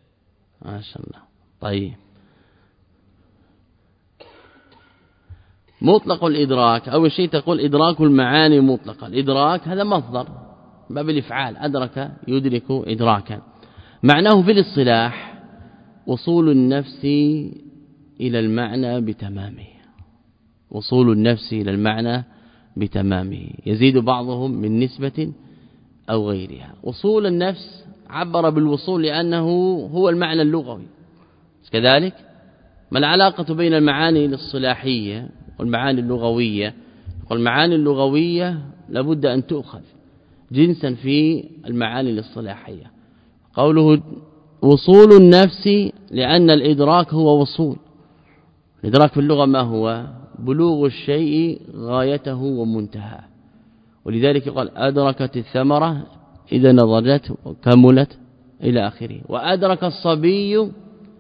ما شاء الله. طيب مطلق الإدراك أول شيء تقول إدراك المعاني مطلقا. الإدراك هذا مصدر باب الإفعال، أدرك يدرك إدراكا. معناه في الاصطلاح وصول النفس إلى المعنى بتمامه، وصول النفس إلى المعنى بتمامه، يزيد بعضهم من نسبة أو غيرها. وصول النفس عبر بالوصول لأنه هو المعنى اللغوي كذلك. ما العلاقة بين المعاني الاصطلاحية والمعاني اللغوية؟ والمعاني اللغوية لابد أن تؤخذ جنسا في المعاني الاصطلاحية. قوله وصول النفس لأن الإدراك هو وصول. الإدراك في اللغة ما هو؟ بلوغ الشيء غايته ومنتهى، ولذلك قال أدركت الثمرة إذا نضجت وكملت إلى آخره. وأدرك الصبي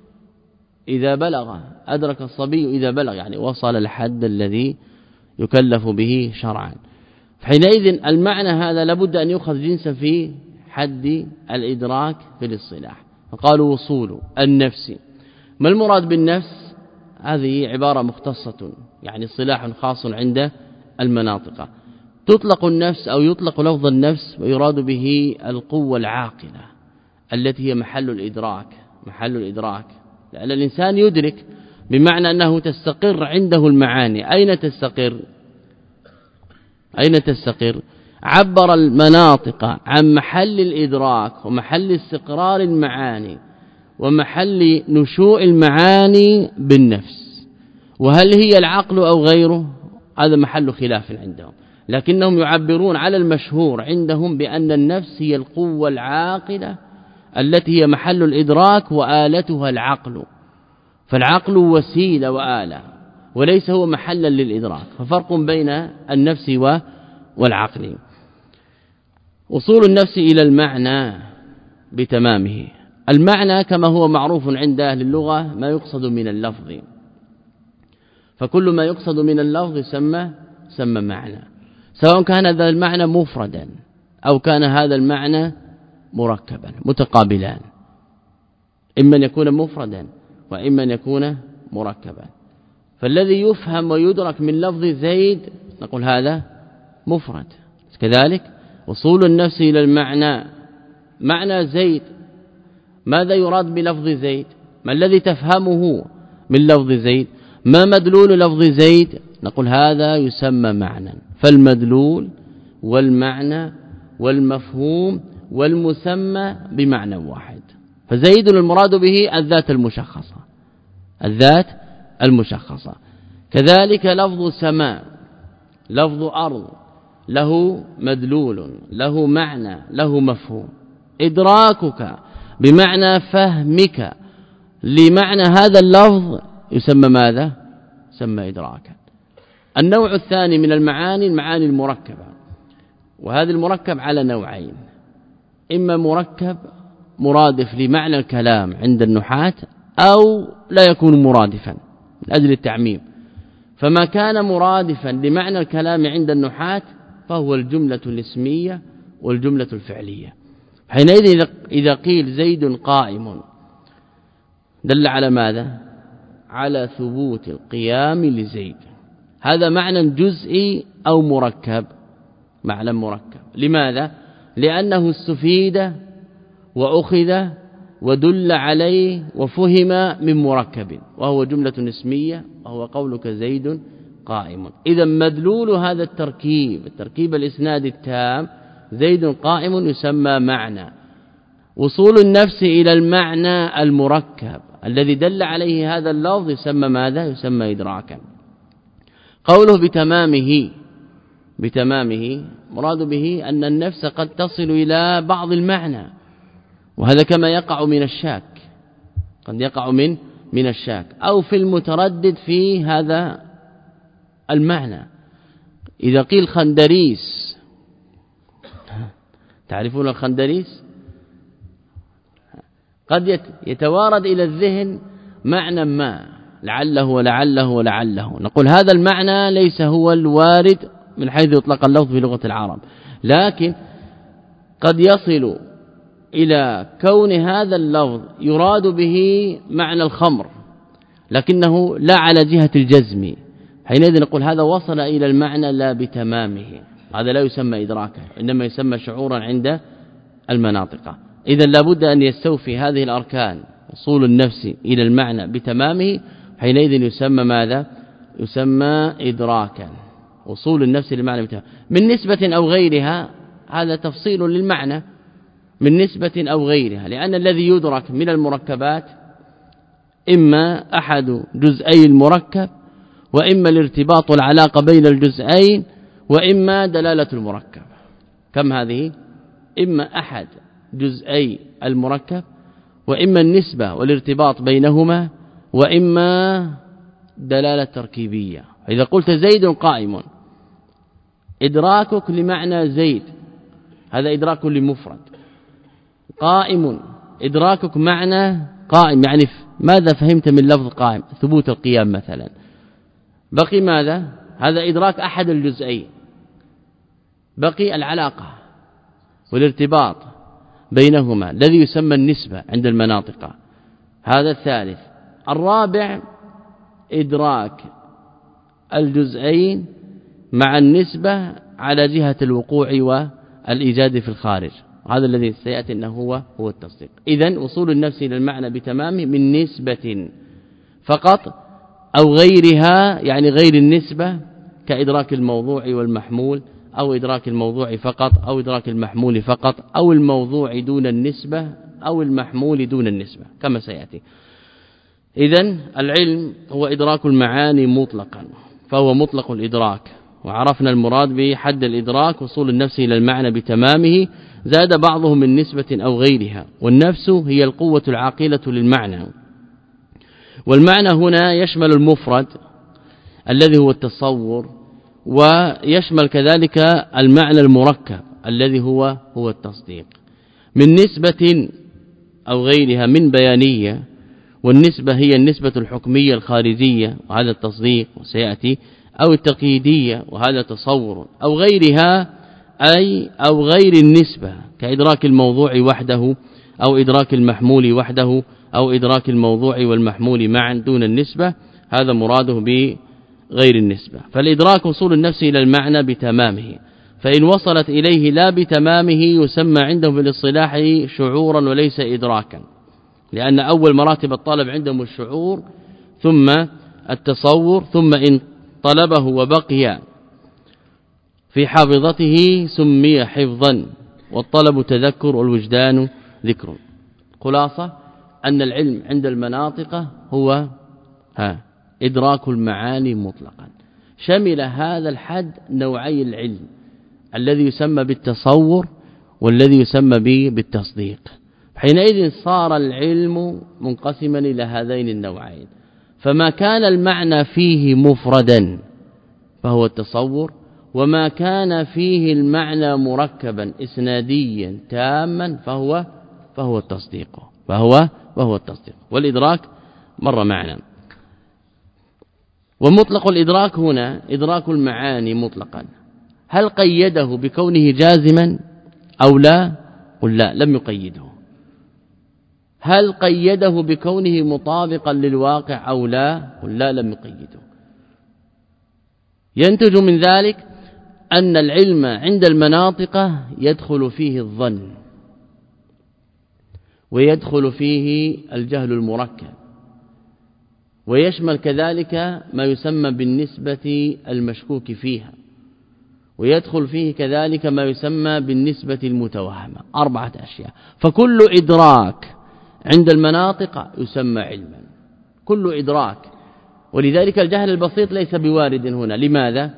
إذا بلغ، أدرك الصبي إذا بلغ يعني وصل الحد الذي يكلف به شرعا. حينئذ المعنى هذا لابد أن يؤخذ جنسا في حد الإدراك في الاصطلاح. فقالوا وصول النفس. ما المراد بالنفس؟ هذه عبارة مختصة يعني اصطلاح خاص عند المناطق. تطلق النفس أو يطلق لفظ النفس ويراد به القوة العاقلة التي هي محل الإدراك، محل الإدراك، لأن الإنسان يدرك بمعنى أنه تستقر عنده المعاني. أين تستقر؟ أين تستقر؟ عبر المناطق عن محل الإدراك ومحل استقرار المعاني ومحل نشوء المعاني بالنفس. وهل هي العقل أو غيره؟ هذا محل خلاف عندهم، لكنهم يعبرون على المشهور عندهم بأن النفس هي القوة العاقلة التي هي محل الإدراك وآلتها العقل. فالعقل وسيلة وآلة وليس هو محلا للإدراك، ففرق بين النفس والعقل. وصول النفس إلى المعنى بتمامه. المعنى كما هو معروف عند أهل اللغة ما يقصد من اللفظ، فكل ما يقصد من اللفظ يسمى سمى معنى، سواء كان هذا المعنى مفردا أو كان هذا المعنى مركبا متقابلان، إما أن يكون مفردا وإما أن يكون مركبا. فالذي يفهم ويدرك من لفظ زيد نقول هذا مفرد. كذلك وصول النفس إلى المعنى، معنى زيد ماذا يراد بلفظ زيد؟ ما الذي تفهمه من لفظ زيد؟ ما مدلول لفظ زيد؟ نقول هذا يسمى معنى. فالمدلول والمعنى والمفهوم والمسمى بمعنى واحد. فزيد المراد به الذات المشخصة، الذات المشخصة. كذلك لفظ سماء، لفظ أرض له مدلول له معنى له مفهوم. إدراكك بمعنى فهمك لمعنى هذا اللفظ يسمى ماذا؟ يسمى إدراكا. النوع الثاني من المعاني المعاني المركبة، وهذا المركب على نوعين: إما مركب مرادف لمعنى الكلام عند النحاة أو لا يكون مرادفا من أجل التعميم. فما كان مرادفا لمعنى الكلام عند النحاة فهو الجملة الاسمية والجملة الفعلية. حينئذ إذا قيل زيد قائم دل على ماذا؟ على ثبوت القيام لزيد. هذا معنى جزئي أو مركب؟ معنى مركب. لماذا؟ لأنه استفيد وأخذ ودل عليه وفهم من مركب وهو جملة اسمية وهو قولك زيد قائم. إذا مدلول هذا التركيب التركيب الإسناد التام زيد قائم يسمى معنى. وصول النفس إلى المعنى المركب الذي دل عليه هذا اللفظ يسمى ماذا؟ يسمى إدراكا. قوله بتمامه، بتمامه مراد به أن النفس قد تصل إلى بعض المعنى، وهذا كما يقع من الشاك، قد يقع من من الشاك أو في المتردد في هذا المعنى. إذا قيل خندريس، تعرفون الخندريس؟ قد يتوارد إلى الذهن معنى ما لعله ولعله ولعله، نقول هذا المعنى ليس هو الوارد من حيث يطلق اللفظ في لغة العرب، لكن قد يصل إلى كون هذا اللفظ يراد به معنى الخمر لكنه لا على جهة الجزم، حينئذ نقول هذا وصل إلى المعنى لا بتمامه، هذا لا يسمى إدراكا إنما يسمى شعورا عند المناطق. إذا لابد أن يستوفي هذه الأركان وصول النفس إلى المعنى بتمامه، حينئذ يسمى ماذا؟ يسمى إدراكا، وصول النفس للمعنى بتمامه من نسبة أو غيرها. هذا تفصيل للمعنى من نسبة أو غيرها، لأن الذي يدرك من المركبات إما أحد جزئي المركب، وإما الارتباط والعلاقة بين الجزئين، وإما دلالة المركب. كم هذه؟ إما أحد جزئي المركب، وإما النسبة والارتباط بينهما، وإما دلالة تركيبية. إذا قلت زيد قائم، إدراكك لمعنى زيد هذا إدراك لمفرد. قائم إدراكك معنى قائم، يعني ماذا فهمت من لفظ قائم؟ ثبوت القيام مثلا. بقي ماذا؟ هذا إدراك أحد الجزئين. بقي العلاقة والارتباط بينهما الذي يسمى النسبة عند المناطق، هذا الثالث. الرابع إدراك الجزئين مع النسبة على جهة الوقوع والإيجاد في الخارج، هذا الذي سيأتي أنه هو هو التصديق. إذن وصول النفس إلى المعنى بتمامه من نسبة فقط أو غيرها، يعني غير النسبة كإدراك الموضوع والمحمول، أو إدراك الموضوع فقط، أو إدراك المحمول فقط، أو الموضوع دون النسبة، أو المحمول دون النسبة كما سيأتي. إذن العلم هو إدراك المعاني مطلقا، فهو مطلق الإدراك، وعرفنا المراد بحد الإدراك وصول النفس إلى المعنى بتمامه. زاد بعضهم من نسبة أو غيرها، والنفس هي القوة العاقلة للمعنى. والمعنى هنا يشمل المفرد الذي هو التصور، ويشمل كذلك المعنى المركب الذي هو هو التصديق. من نسبة أو غيرها من بيانية، والنسبة هي النسبة الحكمية الخارجية وهذا التصديق وسيأتي، أو التقييدية وهذا تصور، أو غيرها أي أو غير النسبة كإدراك الموضوع وحده، أو إدراك المحمول وحده، أو إدراك الموضوع والمحمول معا دون النسبة، هذا مراده بغير النسبة. فالإدراك وصول النفس إلى المعنى بتمامه، فإن وصلت إليه لا بتمامه يسمى عندهم في الاصطلاح شعورا وليس إدراكا، لأن أول مراتب الطلب عندهم الشعور ثم التصور، ثم إن طلبه وبقي في حافظته سمي حفظا، والطلب تذكر والوجدان ذكر. خلاصة أن العلم عند المناطق هو ها إدراك المعاني مطلقا. شمل هذا الحد نوعي العلم الذي يسمى بالتصور والذي يسمى به بالتصديق. حينئذ صار العلم منقسما إلى هذين النوعين، فما كان المعنى فيه مفردا فهو التصور، وما كان فيه المعنى مركبا إسناديا تاما فهو فهو التصديق فهو وهو التصديق. والإدراك مر معنا. ومطلق الإدراك هنا إدراك المعاني مطلقا، هل قيده بكونه جازما أو لا؟ قل لا، لم يقيده. هل قيده بكونه مطابقا للواقع أو لا؟ قل لا، لم يقيده. ينتج من ذلك أن العلم عند المناطق يدخل فيه الظن، ويدخل فيه الجهل المركب، ويشمل كذلك ما يسمى بالنسبة المشكوك فيها، ويدخل فيه كذلك ما يسمى بالنسبة المتوهمة. أربعة أشياء. فكل إدراك عند المناطق يسمى علما، كل إدراك. ولذلك الجهل البسيط ليس بوارد هنا. لماذا؟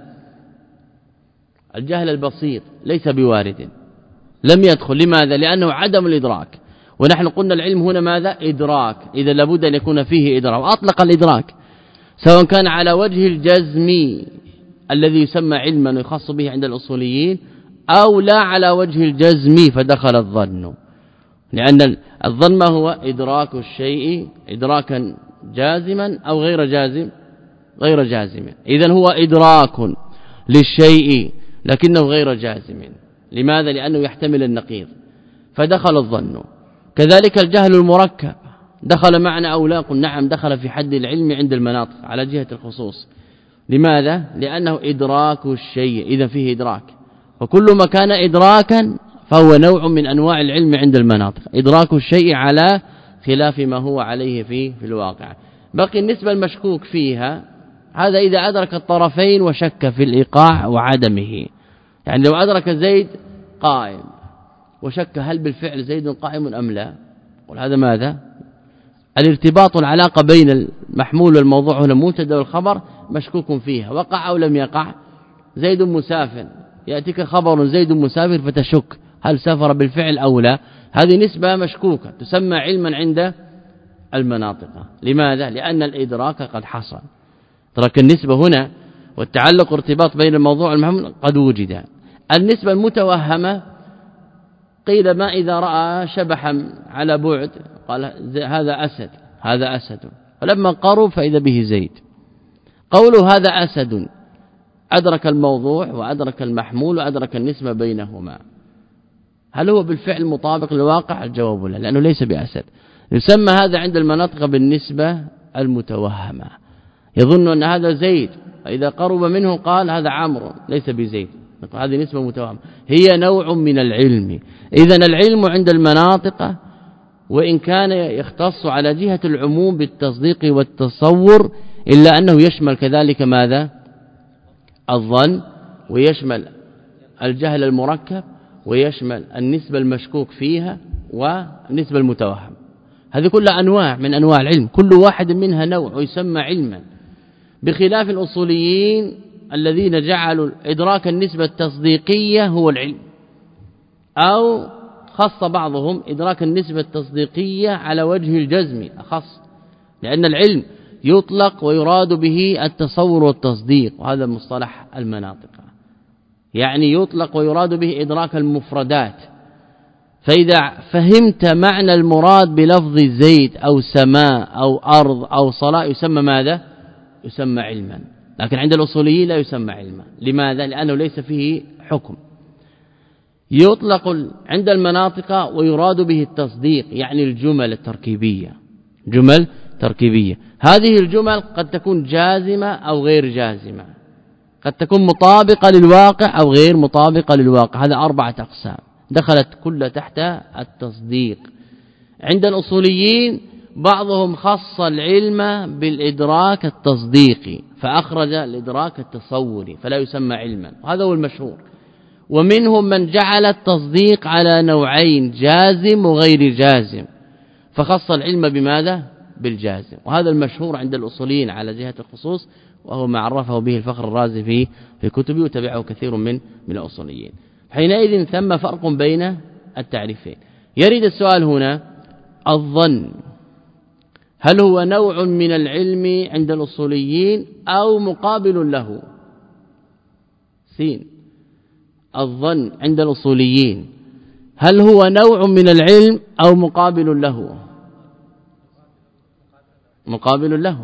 الجهل البسيط ليس بوارد، لم يدخل. لماذا؟ لأنه عدم الإدراك. ونحن قلنا العلم هنا ماذا؟ إدراك، إذا لابد أن يكون فيه إدراك، وأطلق الإدراك سواء كان على وجه الجزم الذي يسمى علما ويخص به عند الأصوليين، أو لا على وجه الجزم فدخل الظن. لأن الظن ما هو؟ إدراك الشيء إدراكا جازما أو غير جازم غير جازم. إذن هو إدراك للشيء لكنه غير جازم. لماذا؟ لأنه يحتمل النقيض فدخل الظن. كذلك الجهل المركب دخل معنا أو لا؟ قل نعم، دخل في حد العلم عند المناطق على جهة الخصوص. لماذا؟ لأنه إدراك الشيء، إذا فيه إدراك، وكل ما كان إدراكا فهو نوع من أنواع العلم عند المناطق، إدراك الشيء على خلاف ما هو عليه في في الواقع. بقي النسبة المشكوك فيها، هذا إذا أدرك الطرفين وشك في الإيقاع وعدمه. يعني لو أدرك زيد قائم وشك هل بالفعل زيد قائم أم لا، وهذا ماذا؟ الارتباط العلاقة بين المحمول والموضوع هنا المبتدا والخبر مشكوك فيها، وقع أو لم يقع. زيد مسافر، يأتيك خبر زيد مسافر فتشك هل سافر بالفعل أو لا، هذه نسبة مشكوكة تسمى علما عند المناطق. لماذا؟ لأن الإدراك قد حصل، ترك النسبة هنا والتعلق ارتباط بين الموضوع والمحمول قد وجد. النسبة المتوهمة قيل ما إذا رأى شبحا على بعد قال هذا أسد، هذا أسد، فلما قرب فإذا به زيد. قوله هذا أسد أدرك الموضوع وأدرك المحمول وأدرك النسبة بينهما، هل هو بالفعل مطابق للواقع؟ الجواب لا، لأنه ليس بأسد. يسمى هذا عند المناطق بالنسبة المتوهمة، يظن أن هذا زيد، فإذا قرب منه قال هذا عمرو ليس بزيد، هذه نسبة متوهمة، هي نوع من العلم. إذن العلم عند المناطق وإن كان يختص على جهة العموم بالتصديق والتصور، إلا أنه يشمل كذلك ماذا؟ الظن، ويشمل الجهل المركب، ويشمل النسبة المشكوك فيها والنسبة المتوهم. هذه كلها أنواع من أنواع العلم، كل واحد منها نوع ويسمى علما، بخلاف الأصوليين الذين جعلوا إدراك النسبة التصديقية هو العلم، أو خص بعضهم إدراك النسبة التصديقية على وجه الجزم أخص، لأن العلم يطلق ويراد به التصور والتصديق، وهذا مصطلح المناطق، يعني يطلق ويراد به إدراك المفردات. فإذا فهمت معنى المراد بلفظ زيد أو سماء أو أرض أو صلاة يسمى ماذا؟ يسمى علما. لكن عند الأصوليين لا يسمى علما. لماذا؟ لأنه ليس فيه حكم. يطلق عند المناطق ويراد به التصديق، يعني الجمل التركيبية، جمل تركيبية. هذه الجمل قد تكون جازمة أو غير جازمة، قد تكون مطابقة للواقع أو غير مطابقة للواقع. هذا أربعة أقسام دخلت كل تحت التصديق. عند الأصوليين بعضهم خص العلم بالإدراك التصديقي فأخرج الإدراك التصوري فلا يسمى علما، وهذا هو المشهور. ومنهم من جعل التصديق على نوعين، جازم وغير جازم، فخص العلم بماذا؟ بالجازم، وهذا المشهور عند الأصوليين على جهة الخصوص، وهو ما عرفه به الفخر الرازي في في كتبه وتبعه كثير من من الأصوليين. حينئذ ثم فرق بين التعريفين. يريد السؤال هنا: الظن هل هو نوع من العلم عند الأصوليين أو مقابل له؟ سين. الظن عند الأصوليين هل هو نوع من العلم أو مقابل له؟ مقابل له،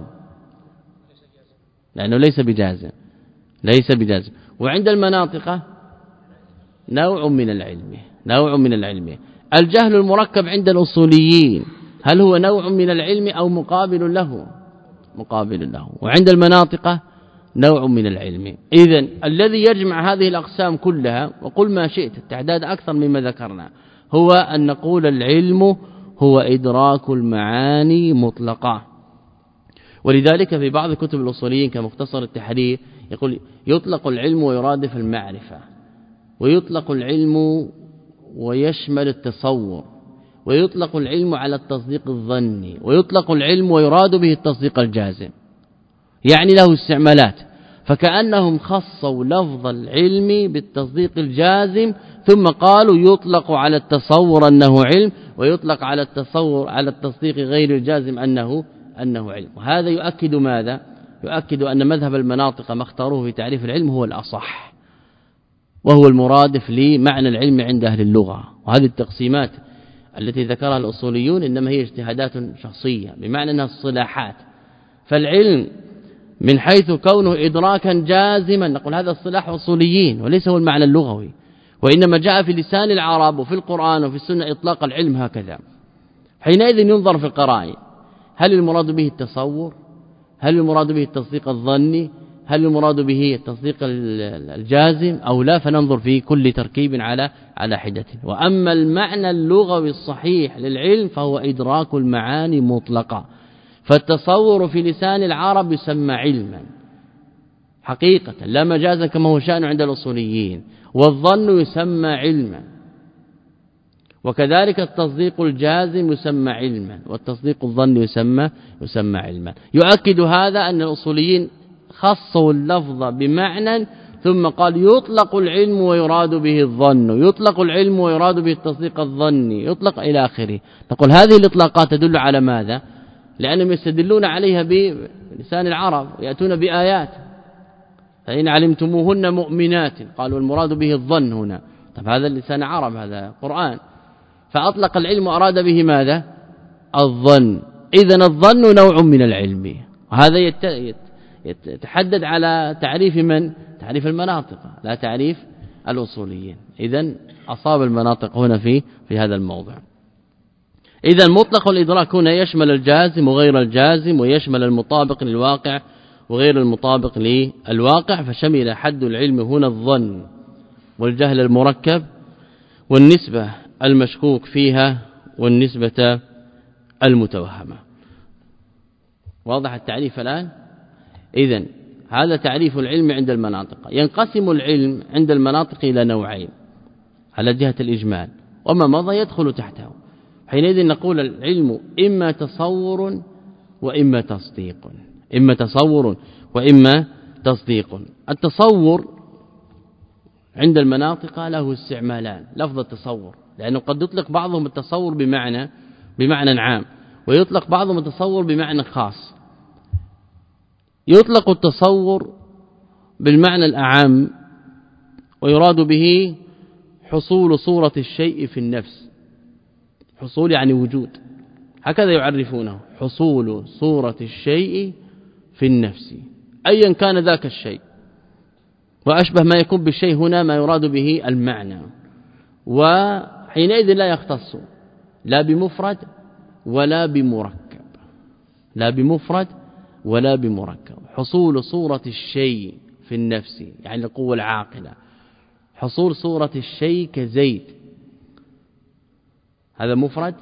لأنه ليس بجازم، ليس بجازم. وعند المناطق نوع من العلم، نوع من العلم. الجهل المركب عند الأصوليين هل هو نوع من العلم أو مقابل له؟ مقابل له. وعند المناطق نوع من العلم. إذن الذي يجمع هذه الأقسام كلها، وقل ما شئت، التعداد أكثر مما ذكرنا، هو أن نقول العلم هو إدراك المعاني مطلقة. ولذلك في بعض كتب الأصوليين كمختصر التحرير يقول يطلق العلم ويرادف المعرفة، ويطلق العلم ويشمل التصور، ويطلق العلم على التصديق الظني، ويطلق العلم ويراد به التصديق الجازم، يعني له استعمالات. فكأنهم خصوا لفظ العلم بالتصديق الجازم، ثم قالوا يطلق على التصور أنه علم، ويطلق على التصور على التصديق غير الجازم أنه أنه علم. وهذا يؤكد ماذا؟ يؤكد أن مذهب المناطق ما اختاروه في تعريف العلم هو الأصح، وهو المرادف لمعنى العلم عند أهل اللغة. وهذه التقسيمات التي ذكرها الأصوليون إنما هي اجتهادات شخصية، بمعنى أنها الصلاحات. فالعلم من حيث كونه إدراكا جازما نقول هذا الصلاح أصوليين، وليس هو المعنى اللغوي، وإنما جاء في لسان العرب وفي القرآن وفي السنة إطلاق العلم هكذا. حينئذ ينظر في القرائن، هل المراد به التصور؟ هل المراد به التصديق الظني؟ هل المراد به التصديق الجازم أو لا، فننظر في كل تركيب على على حدة. وأما المعنى اللغوي الصحيح للعلم فهو إدراك المعاني مطلقة. فالتصور في لسان العرب يسمى علما حقيقة لا مجازا كما هو شأن عند الأصوليين، والظن يسمى علما، وكذلك التصديق الجازم يسمى علما، والتصديق الظن يسمى يسمى علما. يؤكد هذا أن الأصوليين خصوا اللفظ بمعنى ثم قال يطلق العلم ويراد به الظن، يطلق العلم ويراد به التصديق الظني، يطلق إلى آخره. نقول هذه الإطلاقات تدل على ماذا؟ لأنهم يستدلون عليها بلسان العرب، يأتون بآيات فإن علمتموهن مؤمنات قالوا المراد به الظن هنا. طب هذا لسان عرب، هذا قرآن، فأطلق العلم وأراد به ماذا؟ الظن. إذن الظن نوع من العلم، وهذا يتحدد على تعريف من؟ تعريف المناطق لا تعريف الأصوليين. إذن أصاب المناطق هنا في في هذا الموضع. إذن مطلق الإدراك هنا يشمل الجازم وغير الجازم، ويشمل المطابق للواقع وغير المطابق للواقع، فشمل حد العلم هنا الظن والجهل المركب والنسبة المشكوك فيها والنسبة المتوهمة. واضح التعريف الآن؟ إذن هذا تعريف العلم عند المناطق. ينقسم العلم عند المناطق إلى نوعين على جهة الإجمال، وما مضى يدخل تحته. حينئذ نقول العلم إما تصور وإما تصديق، إما تصور وإما تصديق. التصور عند المناطق له استعمالان، لفظ التصور، لأنه قد يطلق بعضهم التصور بمعنى بمعنى عام، ويطلق بعضهم التصور بمعنى خاص. يطلق التصور بالمعنى الأعم ويراد به حصول صورة الشيء في النفس، حصول يعني وجود، هكذا يعرفونه، حصول صورة الشيء في النفس أيا كان ذاك الشيء. وأشبه ما يكون بالشيء هنا ما يراد به المعنى، وحينئذ لا يختص لا بمفرد ولا بمركب، لا بمفرد ولا بمركب. حصول صورة الشيء في النفس يعني القوة العاقلة، حصول صورة الشيء كزيد، هذا مفرد.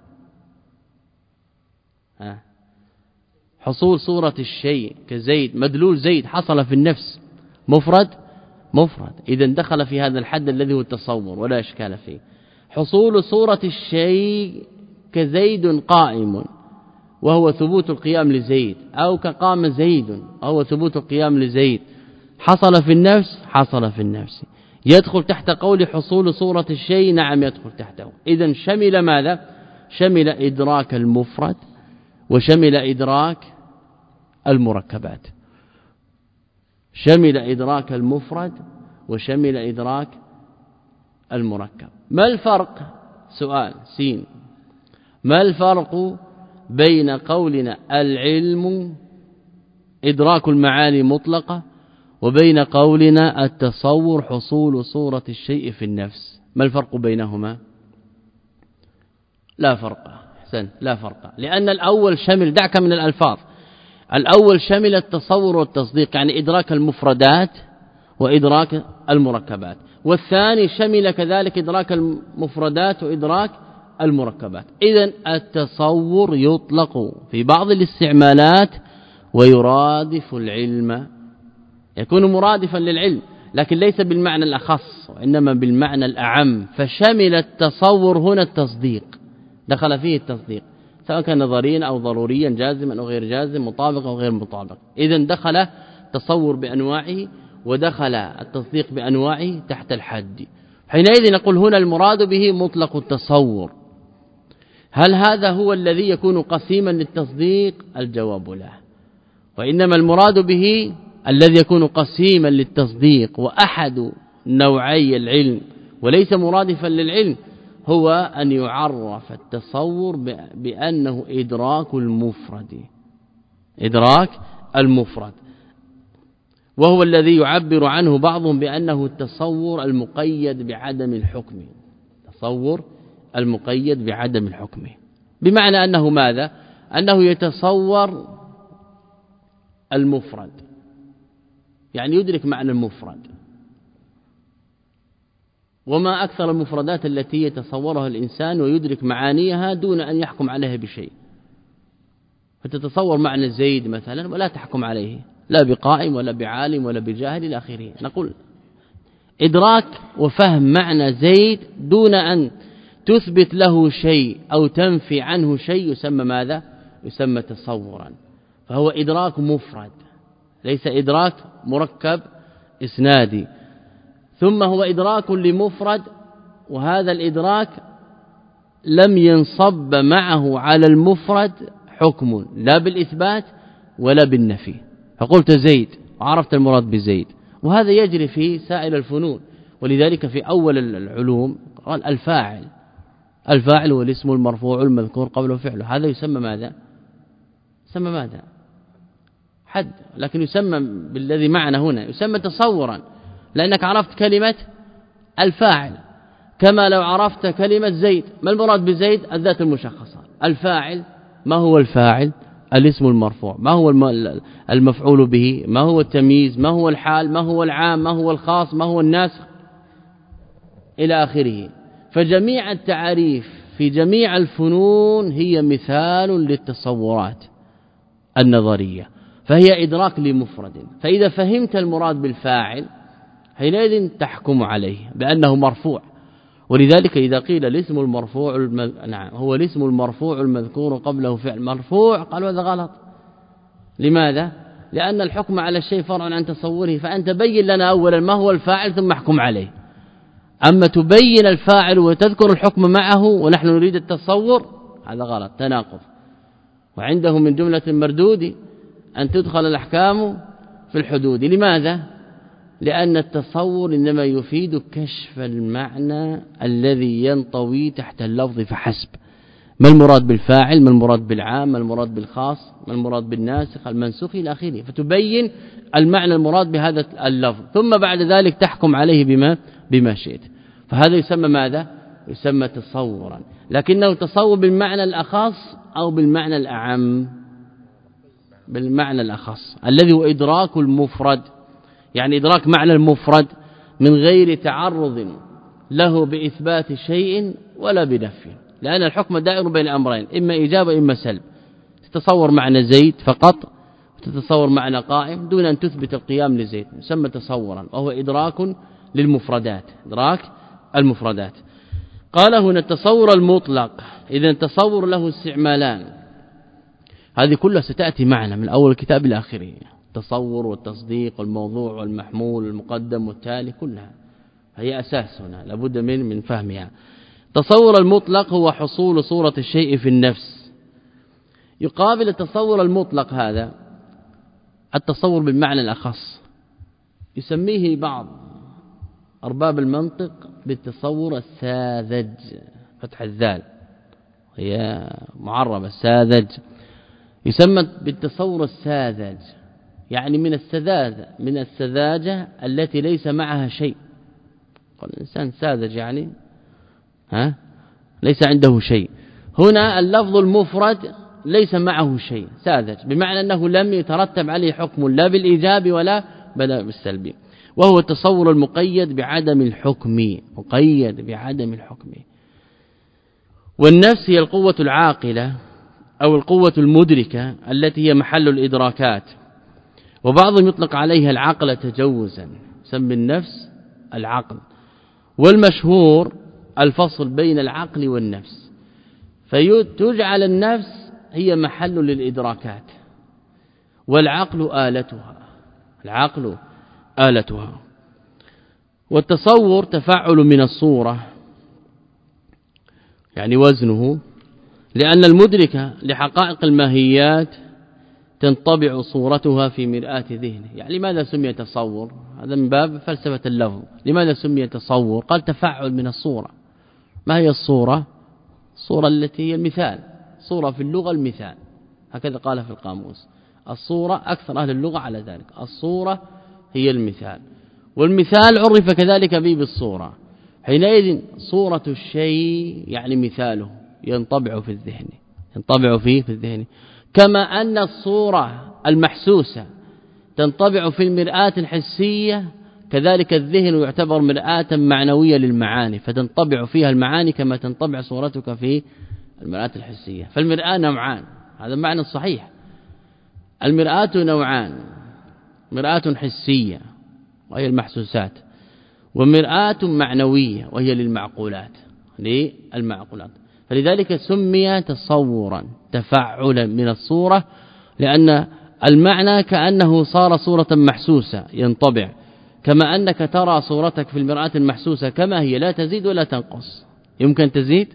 ها حصول صورة الشيء كزيد، مدلول زيد حصل في النفس، مفرد مفرد. إذن دخل في هذا الحد الذي هو التصور ولا إشكال فيه. حصول صورة الشيء كزيد قائم وهو ثبوت القيام لزيد، أو كقام زيد وهو ثبوت القيام لزيد، حصل في النفس، حصل في النفس. يدخل تحت قول حصول صورة الشيء، نعم يدخل تحته. إذن شمل ماذا؟ شمل إدراك المفرد وشمل إدراك المركبات، شمل إدراك المفرد وشمل إدراك المركب. ما الفرق؟ سؤال سين، ما الفرق بين قولنا العلم إدراك المعاني مطلقة وبين قولنا التصور حصول صورة الشيء في النفس؟ ما الفرق بينهما؟ لا فرق. حسن، لا فرق، لأن الأول شمل، دعك من الألفاظ، الأول شمل التصور والتصديق يعني إدراك المفردات وإدراك المركبات، والثاني شمل كذلك إدراك المفردات وإدراك المركبات. إذن التصور يطلق في بعض الاستعمالات ويرادف العلم، يكون مرادفا للعلم لكن ليس بالمعنى الأخص وإنما بالمعنى الأعم، فشمل التصور هنا التصديق، دخل فيه التصديق سواء كان نظريا أو ضروريا، جازما أو غير جازم، مطابق أو غير مطابق. إذن دخل تصور بأنواعه ودخل التصديق بأنواعه تحت الحد. حينئذ نقول هنا المراد به مطلق التصور. هل هذا هو الذي يكون قسيما للتصديق؟ الجواب لا، وإنما المراد به الذي يكون قسيما للتصديق وأحد نوعي العلم وليس مرادفا للعلم هو أن يعرف التصور بأنه إدراك المفرد، إدراك المفرد، وهو الذي يعبر عنه بعضهم بأنه التصور المقيد بعدم الحكم، تصور المقيد بعدم الحكم، بمعنى أنه ماذا؟ أنه يتصور المفرد يعني يدرك معنى المفرد. وما أكثر المفردات التي يتصورها الإنسان ويدرك معانيها دون أن يحكم عليها بشيء. فتتصور معنى زيد مثلا ولا تحكم عليه لا بقائم ولا بعالم ولا بجاهل إلى آخره. نقول إدراك وفهم معنى زيد دون أن تثبت له شيء أو تنفي عنه شيء يسمى ماذا؟ يسمى تصورا. فهو إدراك مفرد ليس إدراك مركب إسنادي. ثم هو إدراك لمفرد، وهذا الإدراك لم ينصب معه على المفرد حكم لا بالإثبات ولا بالنفي. فقلت زيد وعرفت المراد بزيد، وهذا يجري في سائر الفنون. ولذلك في أول العلوم قال الفاعل الفاعل هو الاسم المرفوع المذكور قبله فعله. هذا يسمى ماذا؟ يسمى ماذا؟ حد، لكن يسمى بالذي معنا هنا يسمى تصورا، لأنك عرفت كلمة الفاعل. كما لو عرفت كلمة زيد، ما المراد بزيد؟ الذات المشخصة. الفاعل ما هو الفاعل؟ الاسم المرفوع. ما هو المفعول به؟ ما هو التمييز؟ ما هو الحال؟ ما هو العام؟ ما هو الخاص؟ ما هو الناسخ؟ إلى آخره. فجميع التعاريف في جميع الفنون هي مثال للتصورات النظرية، فهي إدراك لمفرد. فإذا فهمت المراد بالفاعل حينئذ تحكم عليه بأنه مرفوع. ولذلك إذا قيل الاسم المرفوع المذ... نعم هو الاسم المرفوع المذكور قبله فعل مرفوع، قالوا هذا غلط. لماذا؟ لأن الحكم على الشيء فرع عن تصوره، فأنت بين لنا أولا ما هو الفاعل ثم احكم عليه. أما تبين الفاعل وتذكر الحكم معه ونحن نريد التصور، هذا غلط، تناقض. وعنده من جملة المردود أن تدخل الأحكام في الحدود. لماذا؟ لأن التصور إنما يفيد كشف المعنى الذي ينطوي تحت اللفظ فحسب. ما المراد بالفاعل؟ ما المراد بالعام؟ ما المراد بالخاص؟ ما المراد بالناسخ المنسوخ إلى آخره. فتبين المعنى المراد بهذا اللفظ، ثم بعد ذلك تحكم عليه بما بما شئت. فهذا يسمى ماذا؟ يسمى تصورا، لكنه تصور بالمعنى الأخص أو بالمعنى الأعم؟ بالمعنى الأخص الذي هو إدراك المفرد، يعني إدراك معنى المفرد من غير تعرض له بإثبات شيء ولا بنفي، لأن الحكم دائر بين أمرين، إما إيجاب وإما سلب. تتصور معنى زيد فقط وتتصور معنى قائم دون أن تثبت القيام لزيد، يسمى تصورا، وهو إدراك للمفردات، إدراك المفردات. قال هنا التصور المطلق، إذا التصور له استعمالان، هذه كلها ستأتي معنا من أول الكتاب إلى آخره. التصور والتصديق والموضوع والمحمول والمقدم والتالي كلها هي أساس هنا لابد من من فهمها. التصور المطلق هو حصول صورة الشيء في النفس. يقابل التصور المطلق هذا التصور بالمعنى الأخص، يسميه بعض أرباب المنطق بالتصور الساذج، فتح الذال هي معربة ساذج، يسمى بالتصور الساذج، يعني من السذاجة من السذاجة التي ليس معها شيء. قال الإنسان ساذج يعني ها ليس عنده شيء. هنا اللفظ المفرد ليس معه شيء، ساذج بمعنى أنه لم يترتب عليه حكم لا بالإيجاب ولا بالسلب، وهو التصور المقيد بعدم الحكم، مقيد بعدم الحكم. والنفس هي القوة العاقلة أو القوة المدركة التي هي محل الإدراكات، وبعضهم يطلق عليها العقل تجوزا، سمي النفس العقل. والمشهور الفصل بين العقل والنفس، فتجعل النفس هي محل للإدراكات والعقل آلتها، العقل آلتها. والتصور تفعل من الصورة، يعني وزنه، لأن المدركة لحقائق الماهيات تنطبع صورتها في مرآة ذهنه. يعني لماذا سمي تصور؟ هذا من باب فلسفة اللفظ. لماذا سمي تصور؟ قال تفعل من الصورة. ما هي الصورة؟ الصورة التي هي المثال، صورة في اللغة المثال، هكذا قال في القاموس. الصورة أكثر أهل اللغة على ذلك، الصورة هي المثال، والمثال عرف كذلك به بالصورة. حينئذ صورة الشيء يعني مثاله ينطبع في الذهن، ينطبع فيه في الذهن، كما أن الصورة المحسوسة تنطبع في المرآة الحسية، كذلك الذهن يعتبر مرآة معنوية للمعاني، فتنطبع فيها المعاني كما تنطبع صورتك في المرآة الحسية. فالمرآة نوعان، هذا معنى صحيح. المرآة نوعان، مرآة حسية وهي المحسوسات، ومرآة معنوية وهي للمعقولات للمعقولات. فلذلك سمي تصورا تفعلا من الصورة، لأن المعنى كأنه صار صورة محسوسة ينطبع، كما أنك ترى صورتك في المرآة المحسوسة كما هي لا تزيد ولا تنقص. يمكن تزيد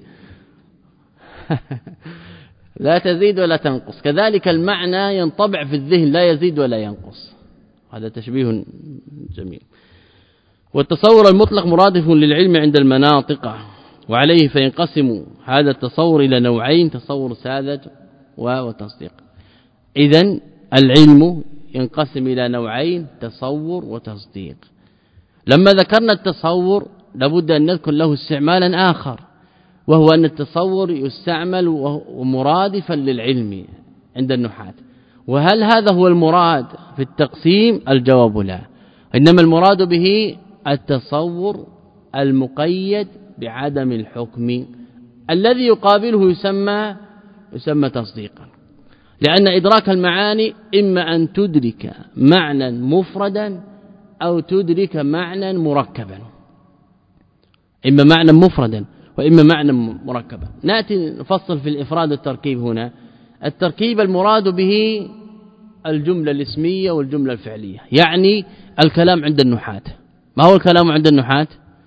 لا تزيد ولا تنقص، كذلك المعنى ينطبع في الذهن لا يزيد ولا ينقص. هذا تشبيه جميل. والتصور المطلق مرادف للعلم عند المناطق، وعليه فينقسم هذا التصور إلى نوعين: تصور ساذج وتصديق. إذن العلم ينقسم إلى نوعين: تصور وتصديق. لما ذكرنا التصور لابد أن نذكر له استعمالا آخر، وهو أن التصور يستعمل ومرادفا للعلم عند النحاة. وهل هذا هو المراد في التقسيم؟ الجواب لا، إنما المراد به التصور المقيد بعدم الحكم الذي يقابله يسمى يسمى تصديقا، لأن إدراك المعاني إما أن تدرك معنى مفردا أو تدرك معنى مركبا، إما معنى مفردا وإما معنى مركبا. نأتي نفصل في الإفراد والتركيب. هنا التركيب المراد به الجملة الاسمية والجملة الفعلية، يعني الكلام عند النحاة. ما هو الكلام عند النحاة؟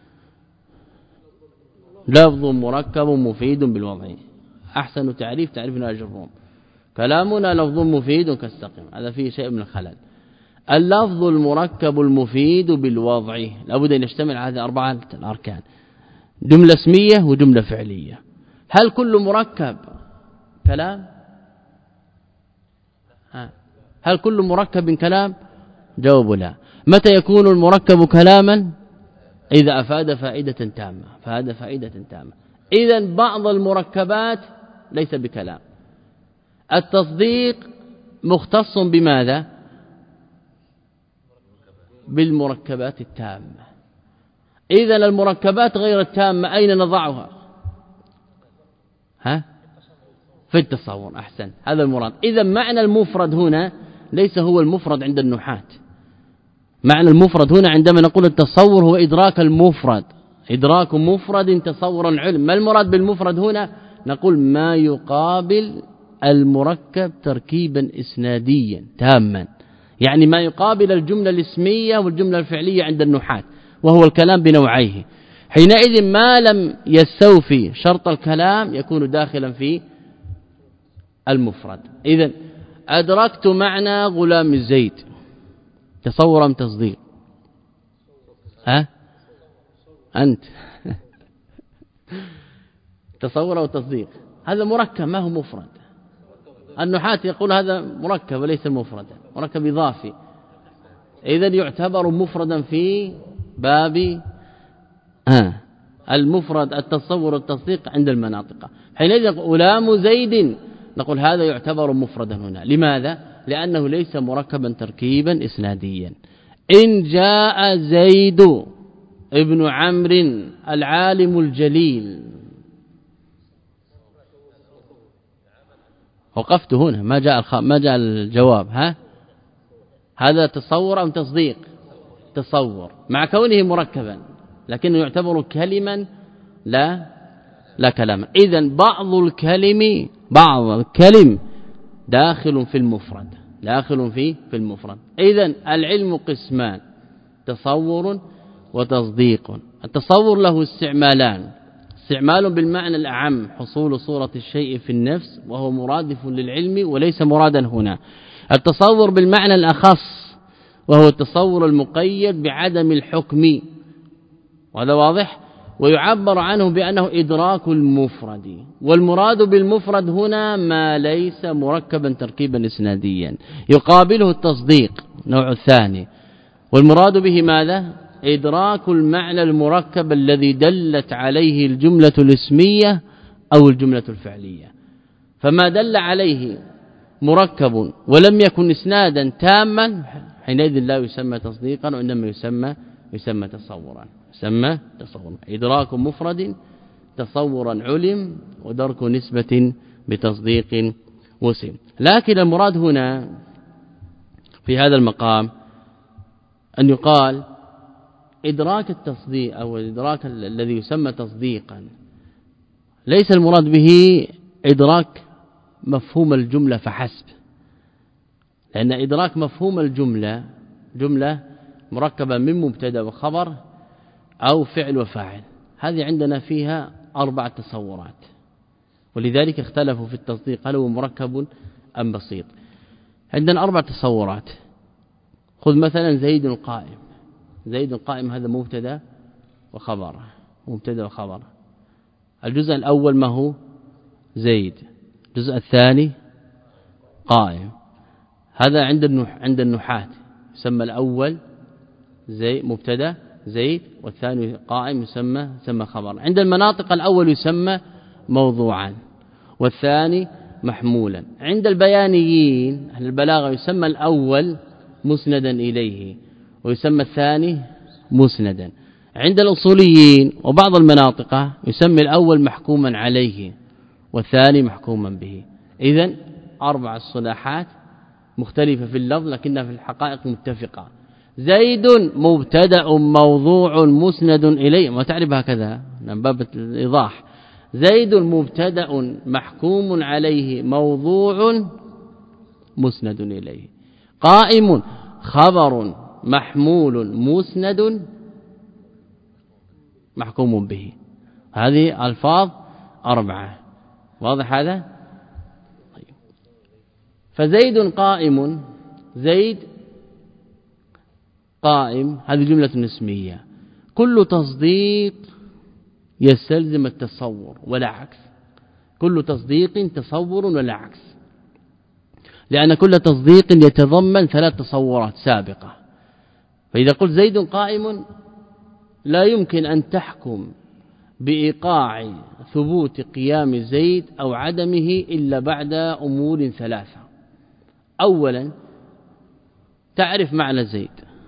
لفظ مركب مفيد بالوضع. أحسن تعريف تعريف ناجي الروم: كلامنا لفظ مفيد كالسقم. هذا فيه شيء من الخلل. اللفظ المركب المفيد بالوضع لابد أن يشتمل على هذه أربعة الأركان: جملة اسمية وجملة فعلية. هل كل مركب كلام؟ هل كل مركب كلام؟ جواب لا. متى يكون المركب كلاما؟ إذا أفاد فائدة تامة، فهذا فائدة تامة. إذن بعض المركبات ليس بكلام. التصديق مختص بماذا؟ بالمركبات التامة. إذن المركبات غير التامة أين نضعها؟ ها؟ في التصور. أحسن، هذا المراد. إذن معنى المفرد هنا ليس هو المفرد عند النحاة. معنى المفرد هنا عندما نقول التصور هو إدراك المفرد، إدراك مفرد تصورا علم. ما المراد بالمفرد هنا؟ نقول ما يقابل المركب تركيبا إسناديا تاما، يعني ما يقابل الجملة الاسمية والجملة الفعلية عند النحاة، وهو الكلام بنوعيه. حينئذ ما لم يستوفي شرط الكلام يكون داخلا في المفرد. إذن أدركت معنى غلام زيد، تصور أم تصديق؟ ها أنت تصور أو تصديق؟ هذا مركب ما هو مفرد. النحاة يقول هذا مركب وليس مفردا، مركب إضافي، إذن يعتبر مفردا في باب آه المفرد التصور والتصديق عند المناطق. حينئذ غلام زيد نقول هذا يعتبر مفردا هنا. لماذا؟ لأنه ليس مركبا تركيبا إسناديا. إن جاء زيد ابن عمرو العالم الجليل، وقفت هنا ما جاء الخ... ما جاء الجواب. ها هذا تصور أم تصديق؟ تصور مع كونه مركبا، لكنه يعتبر كلما لا لا كلاما. إذن بعض الكلم بعض الكلم داخل في المفرد، داخل في في المفرد. إذن العلم قسمان: تصور وتصديق. التصور له استعمالان: استعمال بالمعنى الأعم حصول صورة الشيء في النفس، وهو مرادف للعلم وليس مرادا هنا. التصور بالمعنى الأخص وهو التصور المقيد بعدم الحكم، وهذا واضح، ويعبر عنه بأنه إدراك المفرد. والمراد بالمفرد هنا ما ليس مركبا تركيبا إسناديا. يقابله التصديق نوع الثاني، والمراد به ماذا؟ إدراك المعنى المركب الذي دلت عليه الجملة الاسمية أو الجملة الفعلية. فما دل عليه مركب ولم يكن إسنادا تاما حينئذ لا يسمى تصديقا وإنما يسمى يسمى تصورا يسمى تصورا إدراك مفرد تصورا علم ودرك نسبة بتصديق وسم. لكن المراد هنا في هذا المقام أن يقال إدراك التصديق أو الإدراك الذي يسمى تصديقا ليس المراد به إدراك مفهوم الجملة فحسب، لأن إدراك مفهوم الجملة جملة مركبة من مبتدا وخبر أو فعل وفاعل، هذه عندنا فيها أربع تصورات، ولذلك اختلفوا في التصديق هل هو مركب أم بسيط. عندنا أربع تصورات. خذ مثلا زيد قائم، زيد قائم هذا مبتدا وخبر، مبتدا وخبر. الجزء الأول ما هو زيد، الجزء الثاني قائم، هذا عند النح عند النحاة يسمى الأول زي مبتدا زيد والثاني قائم يسمى يسمى خبر. عند المناطق الأول يسمى موضوعا والثاني محمولا. عند البيانيين أهل البلاغة يسمى الأول مسندا إليه ويسمى الثاني مسندا. عند الأصوليين وبعض المناطق يسمى الأول محكوما عليه والثاني محكوما به. إذن أربع الصلاحات مختلفة في اللفظ لكنها في الحقائق متفقة. زيد مبتدأ موضوع مسند إليه، ما تعرف هكذا من باب الإيضاح. زيد مبتدأ محكوم عليه موضوع مسند إليه. قائم خبر محمول مسند محكوم به. هذه ألفاظ أربعة، واضح هذا؟ فزيد قائم، زيد قائم هذه جملة اسمية، كل تصديق يستلزم التصور ولا عكس، كل تصديق تصور ولا عكس، لأن كل تصديق يتضمن ثلاث تصورات سابقة. فإذا قلت زيد قائم لا يمكن أن تحكم بإيقاع ثبوت قيام زيد أو عدمه إلا بعد أمور ثلاثة. أولا تعرف معنى زيد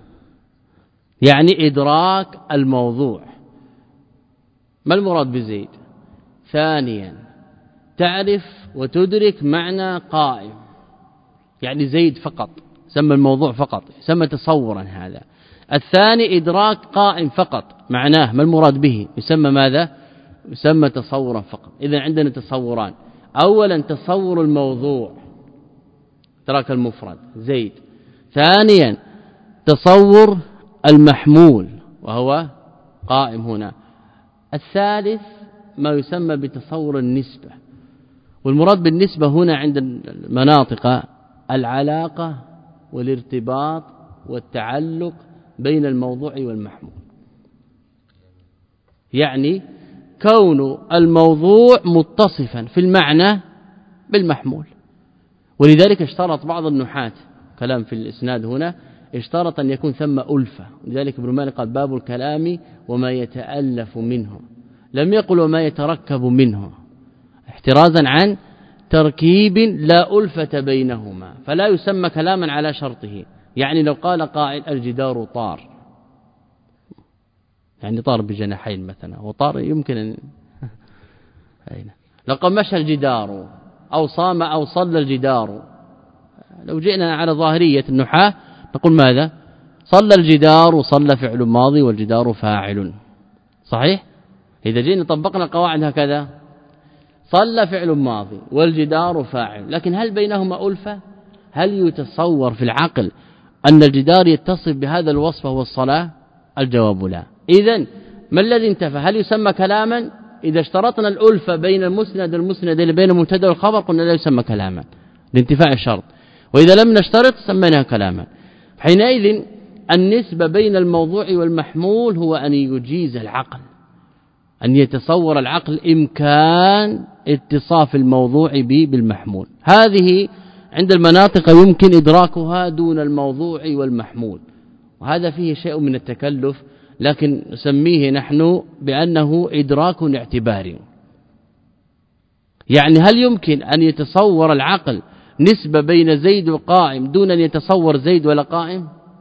يعني إدراك الموضوع ما المراد بزيد. ثانيا تعرف وتدرك معنى قائم يعني زيد فقط، سمى الموضوع فقط، سمى تصورا هذا. الثاني إدراك قائم فقط معناه ما المراد به، يسمى ماذا؟ يسمى تصورا فقط. إذن عندنا تصوران، أولا تصور الموضوع إدراك المفرد زيد، ثانيا تصور المحمول وهو قائم هنا، الثالث ما يسمى بتصور النسبة. والمراد بالنسبة هنا عند المناطق العلاقة والارتباط والتعلق بين الموضوع والمحمول، يعني كون الموضوع متصفا في المعنى بالمحمول. ولذلك اشترط بعض النحاة كلام في الإسناد هنا، اشترط أن يكون ثم ألفة، لذلك ابن مالك قال باب الكلام وما يتألف منه، لم يقل وما يتركب منه، احترازا عن تركيب لا ألفة بينهما، فلا يسمى كلاما على شرطه. يعني لو قال قائل الجدار طار، يعني طار بجناحين مثلا، وطار يمكن أن لو قال مشى الجدار أو صام أو صلى الجدار، لو جئنا على ظاهرية النحاة نقول ماذا؟ صلى الجدار وصلى فعل ماضي والجدار فاعل، صحيح؟ إذا جئنا طبقنا القواعد هكذا صلى فعل ماضي والجدار فاعل، لكن هل بينهما ألفة؟ هل يتصور في العقل أن الجدار يتصف بهذا الوصف وهو الصلاة؟ الجواب لا. إذن ما الذي انتفى؟ هل يسمى كلاما؟ إذا اشترطنا الألفة بين المسند والمسند اللي بين المبتدا والخبر قلنا لا يسمى كلاما لانتفاء الشرط، وإذا لم نشترط سميناها كلاما. حينئذ النسبة بين الموضوع والمحمول هو أن يجيز العقل، أن يتصور العقل إمكان اتصاف الموضوع به بالمحمول. هذه عند المناطق يمكن إدراكها دون الموضوع والمحمول، وهذا فيه شيء من التكلف، لكن نسميه نحن بأنه إدراك اعتباري. يعني هل يمكن أن يتصور العقل نسبة بين زيد وقائم دون أن يتصور زيد ولا قائم؟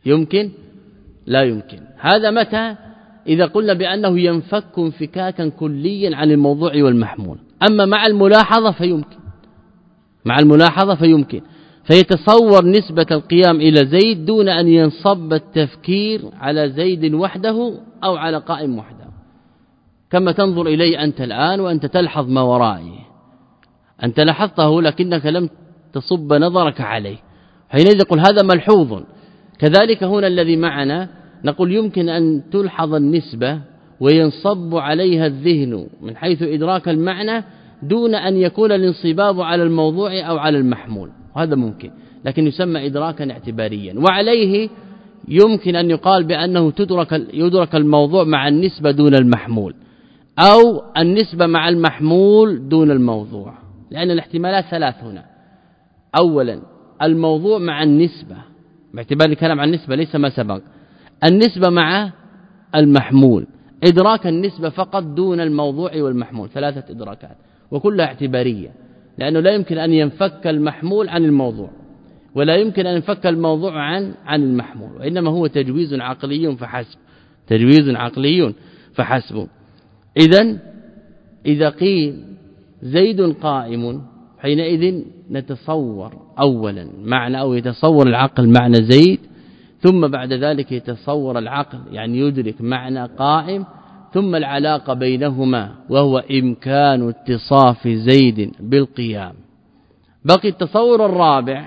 يمكن لا يمكن. هذا متى؟ إذا قلنا بأنه ينفك انفكاكا كليا عن الموضوع والمحمول. أما مع الملاحظة فيمكن مع الملاحظة فيمكن فيتصور نسبة القيام إلى زيد دون أن ينصب التفكير على زيد وحده أو على قائم وحده، كما تنظر إلي أنت الآن وأنت تلحظ ما ورائي، أنت لاحظته لكنك لم تصب نظرك عليه، حينئذ يقول هذا ملحوظ. كذلك هنا الذي معنا نقول يمكن أن تلحظ النسبة وينصب عليها الذهن من حيث إدراك المعنى دون أن يكون الانصباب على الموضوع أو على المحمول، وهذا ممكن، لكن يسمى إدراكا اعتباريا. وعليه يمكن أن يقال بأنه تدرك يدرك الموضوع مع النسبة دون المحمول، أو النسبة مع المحمول دون الموضوع، لأن الاحتمالات ثلاث هنا. أولا الموضوع مع النسبة، باعتبار الكلام عن النسبة ليس ما سبق، النسبة مع المحمول، إدراك النسبة فقط دون الموضوع والمحمول، ثلاثة إدراكات وكلها اعتبارية، لأنه لا يمكن أن ينفك المحمول عن الموضوع ولا يمكن أن ينفك الموضوع عن عن المحمول، وإنما هو تجويز عقلي فحسب تجويز عقلي فحسب. إذن إذا قيل زيد قائم حينئذ نتصور أولا معنى أو يتصور العقل معنى زيد، ثم بعد ذلك يتصور العقل يعني يدرك معنى قائم، ثم العلاقة بينهما وهو إمكان اتصاف زيد بالقيام. بقي التصور الرابع،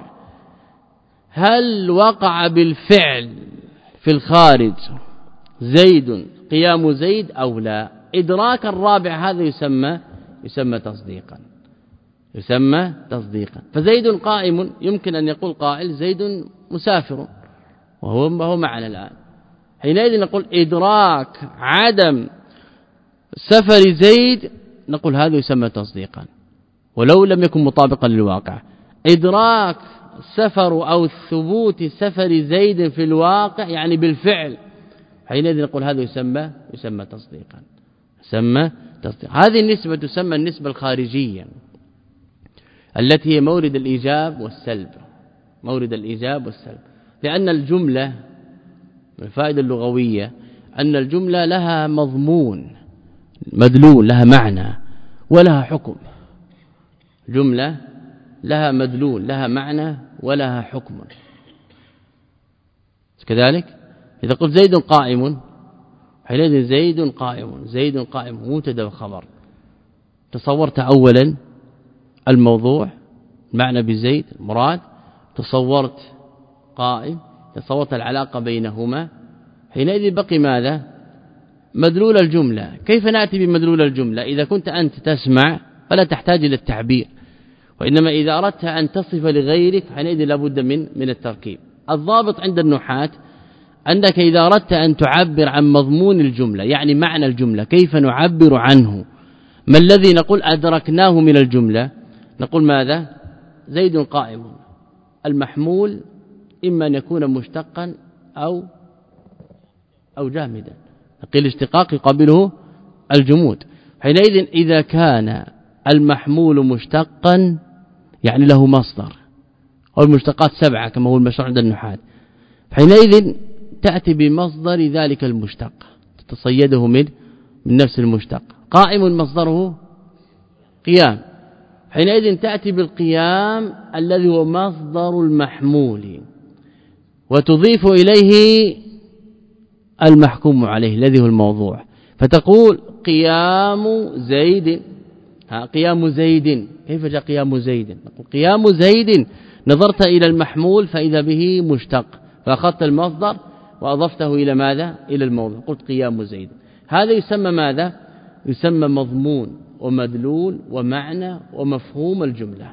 هل وقع بالفعل في الخارج زيد قيام زيد أو لا؟ إدراك الرابع هذا يسمى يسمى تصديقا يسمى تصديقا. فزيد قائم يمكن أن يقول قائل زيد مسافر وهو هو معنا الآن، حينئذ نقول إدراك عدم سفر زيد نقول هذا يسمى تصديقا ولو لم يكن مطابقا للواقع. إدراك سفر أو ثبوت سفر زيد في الواقع يعني بالفعل، حينئذ نقول هذا يسمى يسمى تصديقا يسمى تصديق. هذه النسبة تسمى النسبة الخارجية التي هي مورد الإيجاب والسلب مورد الإيجاب والسلب لأن الجملة الفائدة اللغوية أن الجملة لها مضمون مدلول، لها معنى ولها حكم. جملة لها مدلول لها معنى ولها حكم. كذلك إذا قلت زيد قائم حينئذ زيد قائم زيد قائم مبتدا وخبر، تصورت أولا الموضوع معنى بزيد المراد، تصورت قائم، تصورت العلاقة بينهما، حينئذ بقي ماذا؟ مدلول الجملة. كيف نأتي بمدلول الجملة؟ إذا كنت أنت تسمع فلا تحتاج إلى التعبير، وإنما إذا أردت أن تصف لغيرك حينئذ لابد من من التركيب. الضابط عند النحاة أنك إذا أردت أن تعبر عن مضمون الجملة يعني معنى الجملة كيف نعبر عنه، ما الذي نقول أدركناه من الجملة؟ نقول ماذا؟ زيد قائم، المحمول إما أن يكون مشتقا أو أو جامدا، قيل اشتقاق يقابله الجمود. حينئذ إذا كان المحمول مشتقا يعني له مصدر، والمشتقات سبعة كما هو المشروع عند النحاة، حينئذ تأتي بمصدر ذلك المشتق تتصيده من من نفس المشتق. قائم مصدره قيام، حينئذ تأتي بالقيام الذي هو مصدر المحمول وتضيف إليه المحكوم عليه الذي هو الموضوع، فتقول قيام زيد. ها قيام زيد، كيف جاء قيام زيد؟ نقول قيام زيد نظرت إلى المحمول فإذا به مشتق فأخذت المصدر وأضفته إلى ماذا؟ إلى الموضوع، قلت قيام زيد. هذا يسمى ماذا؟ يسمى مضمون ومدلول ومعنى ومفهوم الجملة.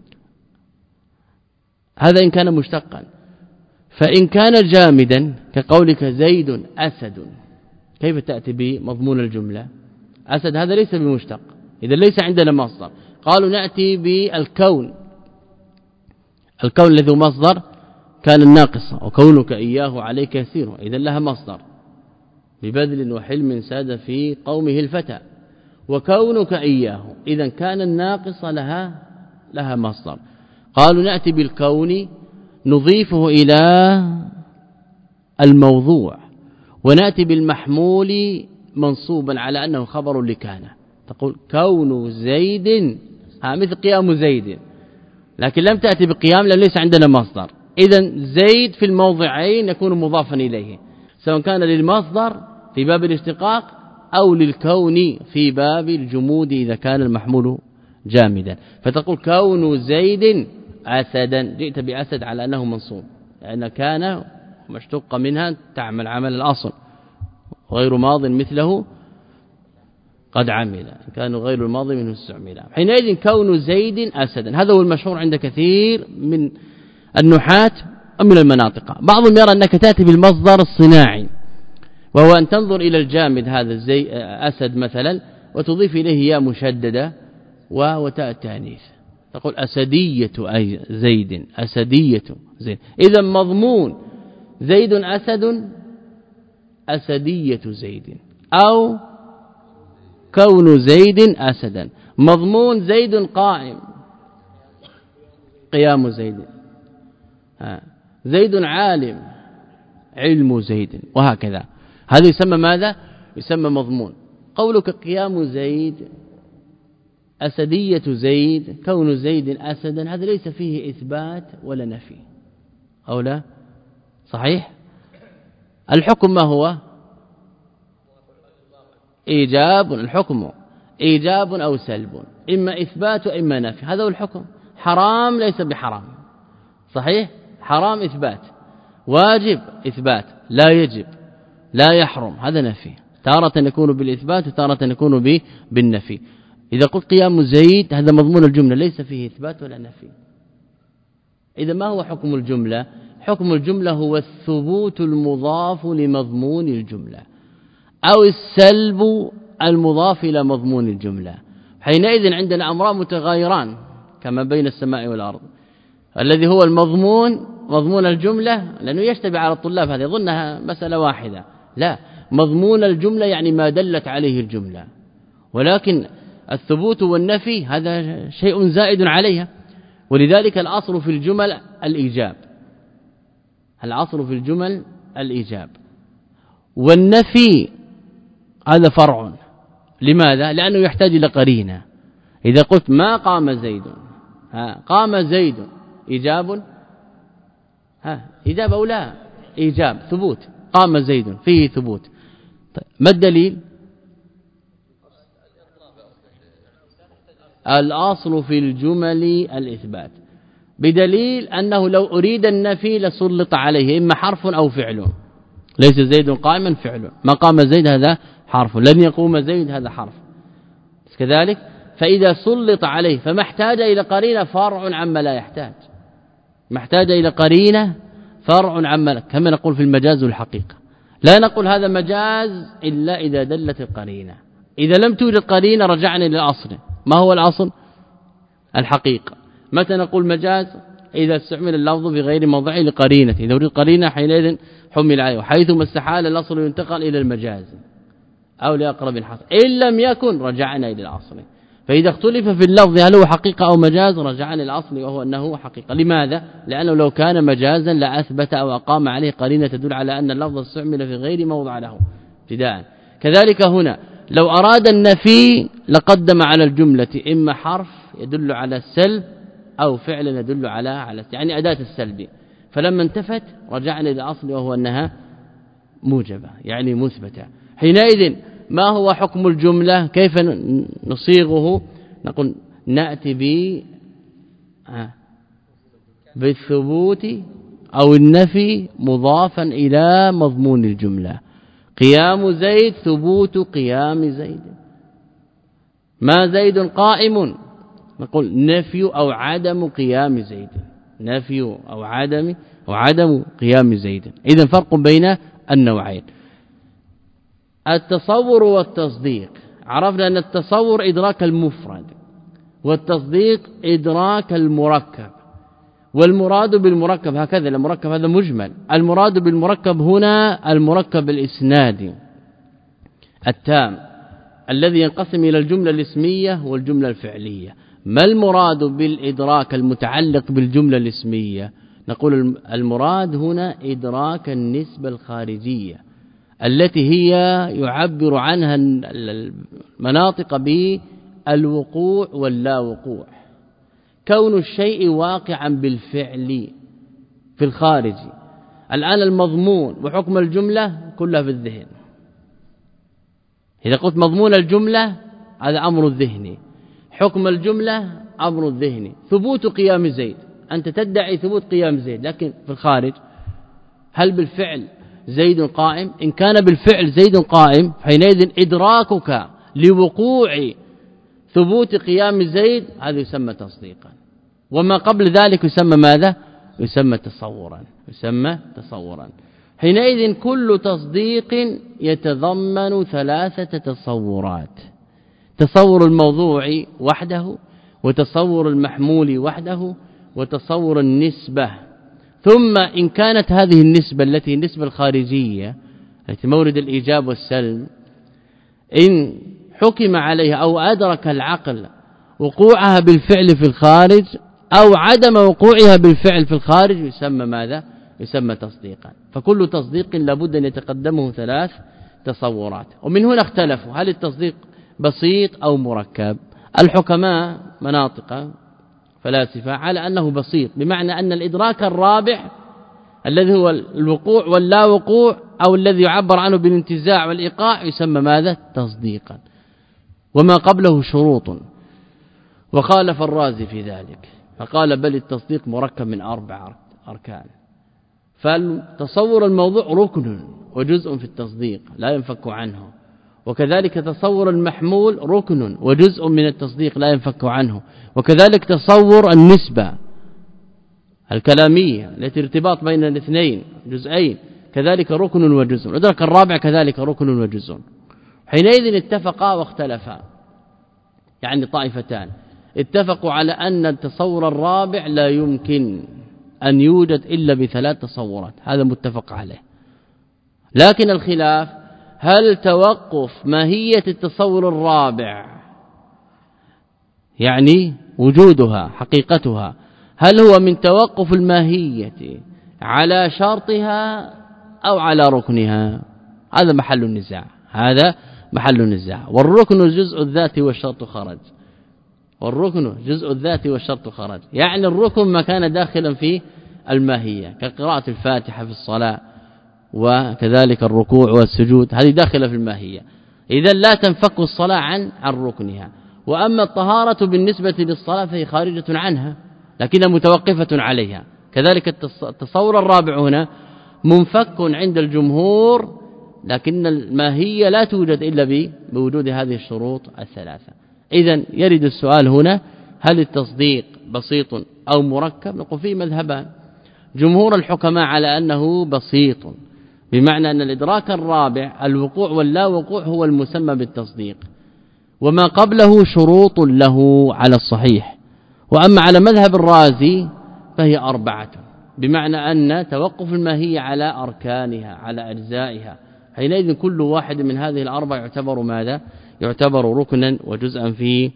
هذا إن كان مشتقا. فإن كان جامدا كقولك زيد أسد، كيف تأتي بمضمون الجملة؟ أسد هذا ليس بمشتق، إذا ليس عندنا مصدر. قالوا نأتي بالكون، الكون الذي هو مصدر كان الناقصة، وكونك إياه عليك يسير، إذا لها مصدر ببذل وحلم ساد في قومه الفتى، وكونك إياه إذا كان الناقصة لها لها مصدر. قالوا نأتي بالكون نضيفه إلى الموضوع ونأتي بالمحمول منصوبا على أنه خبر لكان. تقول كون زيد ها مثل قيام زيد، لكن لم تأتي بقيام لأن ليس عندنا مصدر. إذن زيد في الموضعين يكون مضافا إليه، سواء كان للمصدر في باب الاشتقاق أو للكون في باب الجمود إذا كان المحمول جامدا. فتقول كون زيد أسدا، جئت بأسد على أنه منصوب لأن كان مشتق منها تعمل عمل الأصل، غير ماض مثله قد عمل، كان غير الماضي منه استعمل. حينئذ كون زيد أسدا، هذا هو المشهور عند كثير من النحاة ومن المناطق. بعضهم يرى أنك تأتي بالمصدر الصناعي، وهو أن تنظر إلى الجامد هذا زي أسد مثلا وتضيف إليه ياء مشددة وتاء التانيث، تقول أسدية أي زيد، أسدية زيد. إذا مضمون زيد أسد أسدية زيد، أو كون زيد أسدا. مضمون زيد قائم قيام زيد، زيد عالم علم زيد، وهكذا. هذا يسمى ماذا؟ يسمى مضمون. قولك قيام زيد أسدية زيد كون زيد أسدا، هذا ليس فيه إثبات ولا نفي أو لا؟ صحيح؟ الحكم ما هو؟ إيجاب. الحكم إيجاب أو سلب، إما إثبات وإما نفي، هذا هو الحكم. حرام ليس بحرام، صحيح؟ حرام إثبات، واجب إثبات، لا يجب لا يحرم، هذا نفي. تارة يكون بالإثبات وتارة يكون بالنفي. إذا قلت قيام زيد هذا مضمون الجملة ليس فيه إثبات ولا نفي. إذا ما هو حكم الجملة؟ حكم الجملة هو الثبوت المضاف لمضمون الجملة أو السلب المضاف إلى مضمون الجملة. حينئذ عندنا أمران متغايران كما بين السماء والأرض. الذي هو المضمون مضمون الجملة، لأنه يشتبه على الطلاب هذا يظنها مسألة واحدة، لا، مضمون الجملة يعني ما دلت عليه الجملة، ولكن الثبوت والنفي هذا شيء زائد عليها. ولذلك الأصل في الجمل الإيجاب، الأصل في الجمل الإيجاب، والنفي هذا فرع. لماذا؟ لأنه يحتاج إلى قرينة. إذا قلت ما قام زيد، ها قام زيد إيجاب، ها إيجاب أو لا؟ إيجاب ثبوت، قام زيد فيه ثبوت. طيب ما الدليل؟ الأصل في الجمل الإثبات، بدليل أنه لو أريد النفي لسلط عليه إما حرف أو فعل. ليس زيد قائما فعل، ما قام زيد هذا حرف، لن يقوم زيد هذا حرف كذلك. فإذا سلط عليه فما احتاج إلى قرينة فرع عما لا يحتاج، ما احتاج إلى قرينة فرع عما، كما نقول في المجاز والحقيقة. لا نقول هذا مجاز إلا إذا دلت القرينة. إذا لم توجد قرينة رجعنا للأصل. ما هو الأصل؟ الحقيقة. متى نقول مجاز؟ إذا استعمل اللفظ في غير موضعه لقرينة، إذا وجد قرينة حينئذ حمل عليه، حيثما استحال الأصل ينتقل إلى المجاز أو لأقرب الحصر. إن لم يكن رجعنا إلى الأصل. فإذا اختلف في اللفظ هل هو حقيقة أو مجاز رجعنا الأصل وهو أنه حقيقة. لماذا؟ لأنه لو كان مجازا لأثبت أو أقام عليه قرينة تدل على أن اللفظ استعمل في غير موضع له ابتداء. كذلك هنا لو أراد النفي لقدم على الجملة إما حرف يدل على السلب أو فعل يدل على على يعني أداة السلب. فلما انتفت رجعنا للأصل وهو أنها موجبة يعني مثبتة. حينئذ ما هو حكم الجملة؟ كيف نصيغه؟ نقول نأتي ب بالثبوت أو النفي مضافا إلى مضمون الجملة. قيام زيد ثبوت قيام زيد، ما زيد قائم نقول نفي أو عدم قيام زيد، نفي أو عدم أو عدم قيام زيد. إذن فرق بين النوعين. التصور والتصديق، عرفنا أن التصور إدراك المفرد والتصديق إدراك المركب. والمراد بالمركب هكذا، المركب هذا مجمل، المراد بالمركب هنا المركب الإسنادي التام الذي ينقسم إلى الجملة الاسمية والجملة الفعلية. ما المراد بالإدراك المتعلق بالجملة الاسمية؟ نقول المراد هنا إدراك النسبة الخارجية التي هي يعبر عنها المناطق بالوقوع واللا وقوع، كون الشيء واقعا بالفعل في الخارج. الآن المضمون وحكم الجملة كلها في الذهن. إذا قلت مضمون الجملة هذا أمر الذهني، حكم الجملة أمر الذهني. ثبوت قيام زيد، أنت تدعي ثبوت قيام زيد، لكن في الخارج هل بالفعل زيد قائم؟ إن كان بالفعل زيد قائم حينئذ إدراكك لوقوع ثبوت قيام زيد هذا يسمى تصديقا، وما قبل ذلك يسمى ماذا؟ يسمى تصورا، يسمى تصورا. حينئذ كل تصديق يتضمن ثلاثة تصورات: تصور الموضوع وحده، وتصور المحمول وحده، وتصور النسبة. ثم إن كانت هذه النسبة التي النسبة الخارجية التي مورد الإيجاب والسلب إن حكم عليها أو أدرك العقل وقوعها بالفعل في الخارج أو عدم وقوعها بالفعل في الخارج يسمى ماذا؟ يسمى تصديقا. فكل تصديق لابد أن يتقدمه ثلاث تصورات. ومن هنا اختلفوا هل التصديق بسيط أو مركب. الحكماء مناطق فلاسفة على أنه بسيط، بمعنى أن الإدراك الرابع الذي هو الوقوع واللا وقوع أو الذي يعبر عنه بالانتزاع والإيقاع يسمى ماذا؟ تصديقا، وما قبله شروط. وخالف الرازي في ذلك فقال بل التصديق مركب من أربع أركان. فالتصور الموضوع ركن وجزء في التصديق لا ينفك عنه، وكذلك تصور المحمول ركن وجزء من التصديق لا ينفك عنه، وكذلك تصور النسبة الكلامية التي ارتباط بين الاثنين جزئين كذلك ركن وجزء. ادرك الرابع كذلك ركن وجزء. حينئذ اتفقا واختلفا، يعني طائفتان اتفقوا على أن التصور الرابع لا يمكن أن يوجد إلا بثلاث تصورات، هذا متفق عليه. لكن الخلاف هل توقف ماهية التصور الرابع يعني وجودها حقيقتها هل هو من توقف الماهية على شرطها أو على ركنها؟ هذا محل النزاع، هذا محل النزاع. والركن جزء الذات والشرط خرج، والركن جزء الذات والشرط خرج، يعني الركن ما كان داخلا في الماهية كقراءة الفاتحة في الصلاة وكذلك الركوع والسجود، هذه داخلة في الماهية، إذا لا تنفك الصلاة عن عن ركنها. وأما الطهارة بالنسبة للصلاة فهي خارجة عنها لكنها متوقفة عليها. كذلك التصور الرابع هنا منفك عند الجمهور، لكن الماهية لا توجد إلا بوجود هذه الشروط الثلاثة. إذن يرد السؤال هنا هل التصديق بسيط أو مركب؟ نقول فيه مذهبان. جمهور الحكماء على أنه بسيط، بمعنى أن الإدراك الرابع الوقوع واللا وقوع هو المسمى بالتصديق، وما قبله شروط له على الصحيح. وأما على مذهب الرازي فهي أربعة، بمعنى أن توقف الماهية على أركانها على أجزائها، حينئذ كل واحد من هذه الأربع يعتبر ماذا؟ يعتبر ركنا وجزءا في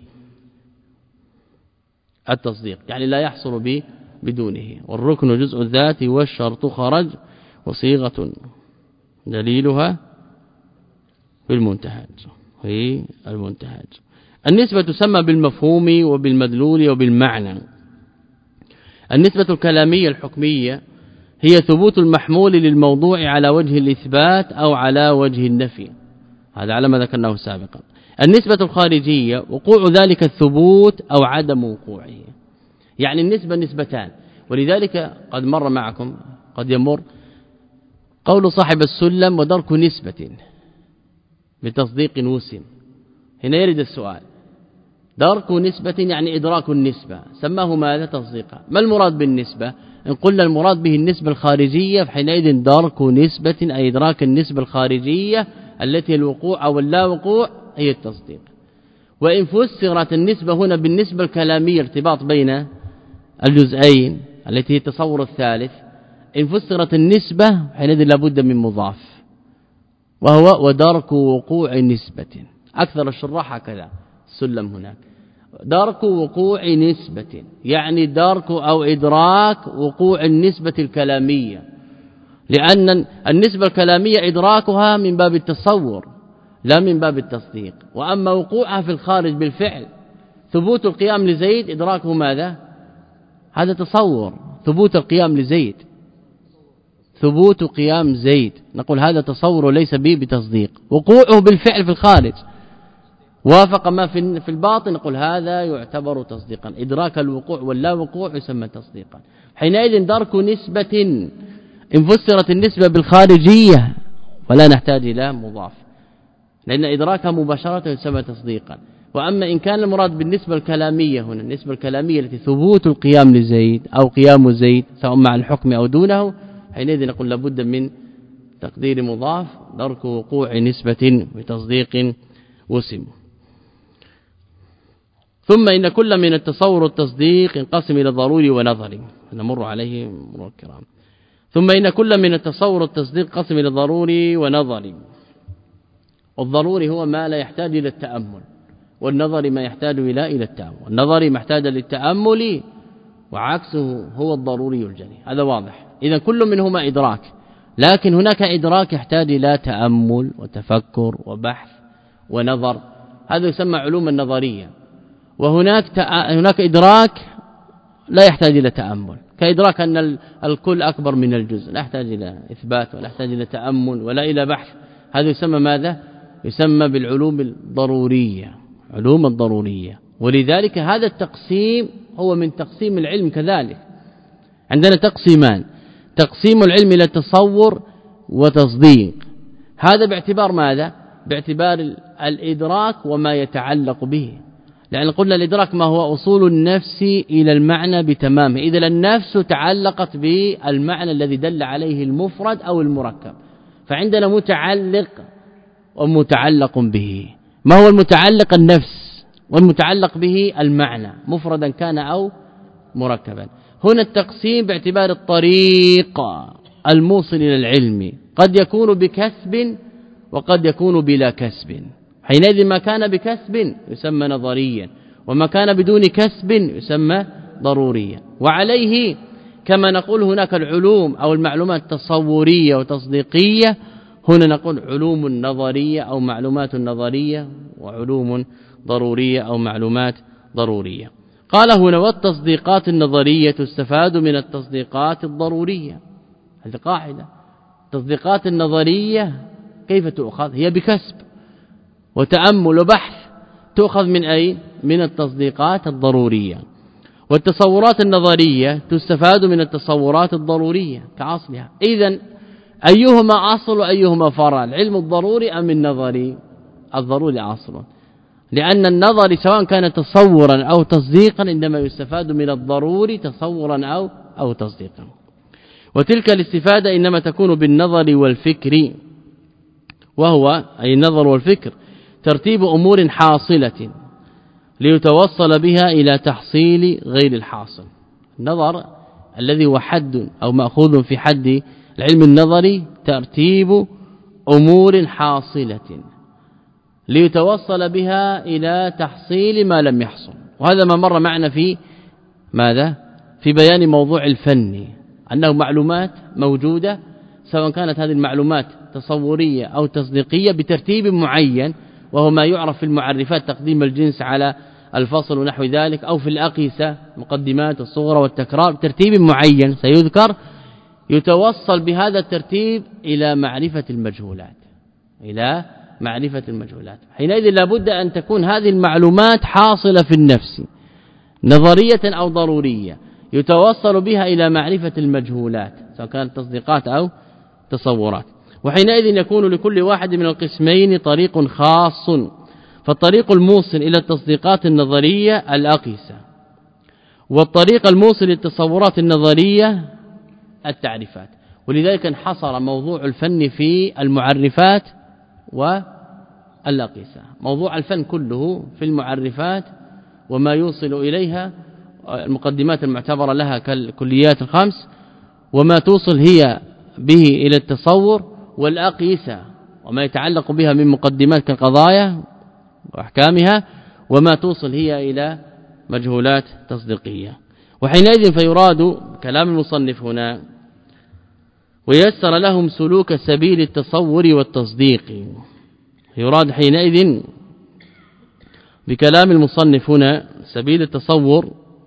التصديق، يعني لا يحصل به بدونه. والركن جزء الذات والشرط خرج، وصيغة دليلها بالمنتهج هي المنتهج. النسبة تسمى بالمفهوم وبالمدلول وبالمعنى. النسبة الكلامية الحكمية هي ثبوت المحمول للموضوع على وجه الإثبات أو على وجه النفي، هذا على ما ذكرناه سابقا. النسبة الخارجية وقوع ذلك الثبوت أو عدم وقوعه، يعني النسبة نسبتان. ولذلك قد مر معكم قد يمر قول صاحب السلم ودرك نسبة بتصديق وسم. هنا يرد السؤال درك نسبة يعني إدراك النسبة، سماه ماذا؟ تصديقا. ما المراد بالنسبة؟ إن قلنا المراد به النسبة الخارجية فحينئذ درك نسبة أي إدراك النسبة الخارجية التي الوقوع أو اللا وقوع هي التصديق. وإن فسرت النسبة هنا بالنسبة الكلامية ارتباط بين الجزئين التي هي التصور الثالث، إن فسرت النسبة حينئذ لابد من مضاف وهو ودرك وقوع نسبة. أكثر الشراح هكذا السلم هناك درك وقوع نسبة، يعني درك أو إدراك وقوع النسبة الكلامية، لأن النسبة الكلامية إدراكها من باب التصور لا من باب التصديق، وأما وقوعها في الخارج بالفعل ثبوت القيام لزيد إدراكه ماذا؟ هذا تصور. ثبوت القيام لزيد ثبوت قيام زيد نقول هذا تصور ليس به بتصديق. وقوعه بالفعل في الخارج وافق ما في في الباطن نقول هذا يعتبر تصديقا. إدراك الوقوع واللا وقوع يسمى تصديقا. حينئذ درك نسبة إن فسرت النسبة بالخارجية ولا نحتاج إلى مضاف، لأن إدراكها مباشرة يسمى تصديقا. وأما إن كان المراد بالنسبة الكلامية هنا النسبة الكلامية التي ثبوت القيام لزيد أو قيام زيد سواء مع الحكم أو دونه، حينئذ نقول لابد من تقدير مضاف درك وقوع نسبة بتصديق وسم. ثم إن كل من التصور والتصديق ينقسم إلى ضروري ونظري، نمر عليه مرور الكرام. ثم إن كل من التصور والتصديق قسم إلى ضروري ونظري. والضروري هو ما لا يحتاج إلى التأمل، والنظري ما يحتاج إلى إلى التأمل. النظري محتاج للتأمل وعكسه هو الضروري الجلي، هذا واضح. إذا كل منهما إدراك، لكن هناك إدراك يحتاج إلى تأمل وتفكر وبحث ونظر، هذا يسمى علوم النظرية. وهناك هناك إدراك لا يحتاج إلى تأمل، كإدراك أن الكل أكبر من الجزء، لا يحتاج إلى إثبات ولا يحتاج إلى تأمل ولا إلى بحث، هذا يسمى ماذا؟ يسمى بالعلوم الضرورية، علوم الضرورية. ولذلك هذا التقسيم هو من تقسيم العلم كذلك. عندنا تقسيمان: تقسيم العلم إلى تصور وتصديق، هذا باعتبار ماذا؟ باعتبار الإدراك وما يتعلق به، لأن قلنا الإدراك ما هو أصول النفس إلى المعنى بتمامه. إذا النفس تعلقت بالمعنى الذي دل عليه المفرد أو المركب، فعندنا متعلق ومتعلق به. ما هو المتعلق؟ النفس، والمتعلق به المعنى مفردا كان أو مركبا. هنا التقسيم باعتبار الطريق الموصل إلى العلم، قد يكون بكسب وقد يكون بلا كسب. حينئذ ما كان بكسب يسمى نظريا، وما كان بدون كسب يسمى ضروريا. وعليه كما نقول هناك العلوم أو المعلومات تصورية وتصديقية، هنا نقول علوم نظرية أو معلومات نظرية، وعلوم ضرورية أو معلومات ضرورية. قال هنا: والتصديقات النظرية تستفاد من التصديقات الضرورية. هذه قاعدة. التصديقات النظرية كيف تؤخذ؟ هي بكسب وتأمل وبحث، تؤخذ من أي؟ من التصديقات الضرورية. والتصورات النظرية تستفاد من التصورات الضرورية كأصلها. إذن أيهما أصل وأيهما فرع؟ العلم الضروري أم النظري؟ الضروري أصل، لأن النظر سواء كان تصورا أو تصديقا إنما يستفاد من الضروري تصورا أو أو تصديقا. وتلك الاستفادة إنما تكون بالنظر والفكر، وهو أي النظر والفكر ترتيب أمور حاصلة ليتوصل بها إلى تحصيل غير الحاصل. النظر الذي هو حد أو مأخوذ في حد العلم النظري ترتيب أمور حاصلة ليتوصل بها إلى تحصيل ما لم يحصل. وهذا ما مر معنا في ماذا؟ في بيان موضوع الفن، أنه معلومات موجودة سواء كانت هذه المعلومات تصورية أو تصديقية بترتيب معين، وهو ما يعرف في المعرفات تقديم الجنس على الفصل ونحو ذلك، أو في الأقيسة مقدمات الصغرى والتكرار بترتيب معين سيذكر، يتوصل بهذا الترتيب إلى معرفة المجهولات إلى معرفة المجهولات. حينئذ لابد أن تكون هذه المعلومات حاصلة في النفس نظرية أو ضرورية يتوصل بها إلى معرفة المجهولات سواء كانت تصديقات أو تصورات. وحينئذ يكون لكل واحد من القسمين طريق خاص، فالطريق الموصل إلى التصديقات النظرية الأقيسة، والطريق الموصل للتصورات النظرية التعريفات. ولذلك انحصر موضوع الفن في المعرفات والأقيسة. موضوع الفن كله في المعرفات وما يوصل إليها، المقدمات المعتبرة لها كالكليات الخمس، وما توصل هي به إلى التصور، والأقيسة وما يتعلق بها من مقدمات كالقضايا وأحكامها، وما توصل هي إلى مجهولات تصديقية. وحينئذ فيراد كلام المصنف هنا ويسر لهم سلوك سبيل التصور والتصديق. يراد حينئذ بكلام المصنف هنا سبيل التصور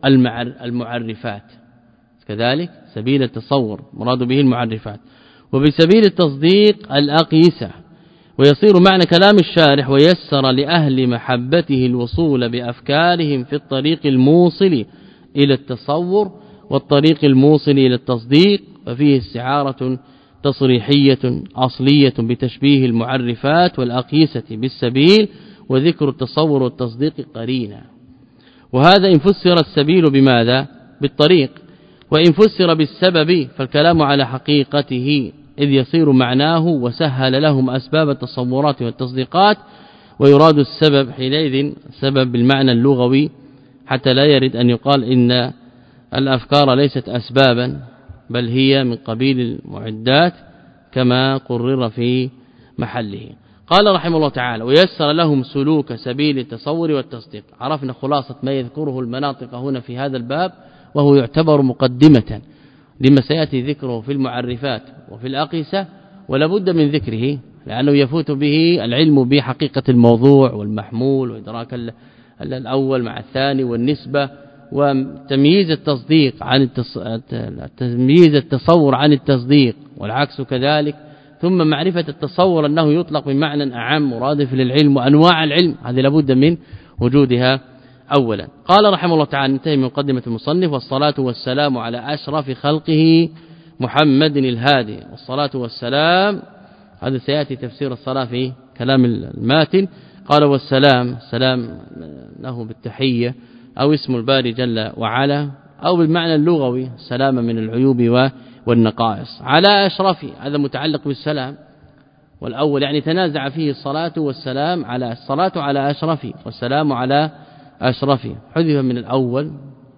المعرفات، كذلك سبيل التصور مراد به المعرفات، وبسبيل التصديق الأقيسة. ويصير معنى كلام الشارح ويسر لأهل محبته الوصول بأفكارهم في الطريق الموصل إلى التصور والطريق الموصل إلى التصديق، ففيه استعارة تصريحية أصلية بتشبيه المعرفات والأقيسة بالسبيل، وذكر التصور والتصديق قرينا. وهذا إن فسر السبيل بماذا؟ بالطريق. وإن فسر بالسبب فالكلام على حقيقته، إذ يصير معناه وسهل لهم أسباب التصورات والتصديقات. ويراد السبب حينئذ سبب بالمعنى اللغوي، حتى لا يرد أن يقال إن الأفكار ليست أسبابا، بل هي من قبيل المعدات كما قرر في محله. قال رحمه الله تعالى ويسر لهم سلوك سبيل التصور والتصديق. عرفنا خلاصة ما يذكره المناطق هنا في هذا الباب، وهو يعتبر مقدمة لما سيأتي ذكره في المعرفات وفي الأقيسة، ولا بد من ذكره لأنه يفوت به العلم بحقيقة الموضوع والمحمول وإدراك الأول مع الثاني والنسبة، وتمييز التصديق عن التص... تمييز التصور عن التصديق والعكس كذلك، ثم معرفة التصور أنه يطلق بمعنى أعم مرادف للعلم وأنواع العلم، هذه لابد من وجودها أولا. قال رحمه الله تعالى انتهي من مقدمة المصنف والصلاة والسلام على أشرف خلقه محمد الهادي. والصلاة والسلام هذا سيأتي تفسير الصلاة في كلام الماتن. قال والسلام سلام له بالتحية أو اسم الباري جل وعلا، أو بالمعنى اللغوي سلامة من العيوب والنقائص على أشرف، هذا متعلق بالسلام. والأول يعني تنازع فيه الصلاة والسلام على الصلاة على أشرف والسلام على أشرف، حذف من الأول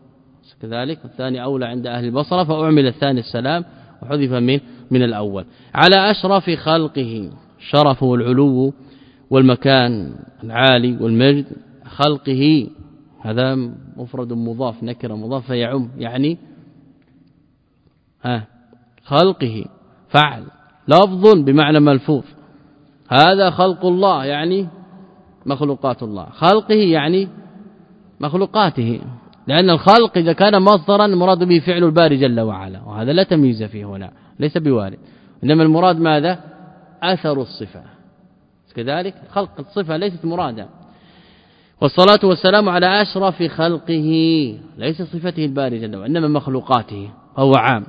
كذلك، والثاني أولى عند أهل البصرة فأعمل الثاني السلام وحذف من من الأول. على أشرف خلقه، شرف والعلو والمكان العالي والمجد، خلقه هذا مفرد مضاف نكره مضاف يعم، يعني ها خلقه فعل لفظ بمعنى ملفوظ، هذا خلق الله يعني مخلوقات الله، خلقه يعني مخلوقاته، لأن الخلق إذا كان مصدرا مراد به فعل الباري جل وعلا، وهذا لا تمييز فيه هنا ليس بوارد، إنما المراد ماذا؟ أثر الصفة، كذلك خلق الصفة ليست مرادا. والصلاة والسلام على أشرف خلقه، ليس صفته الباري جل وعلا إنما مخلوقاته، هو عام.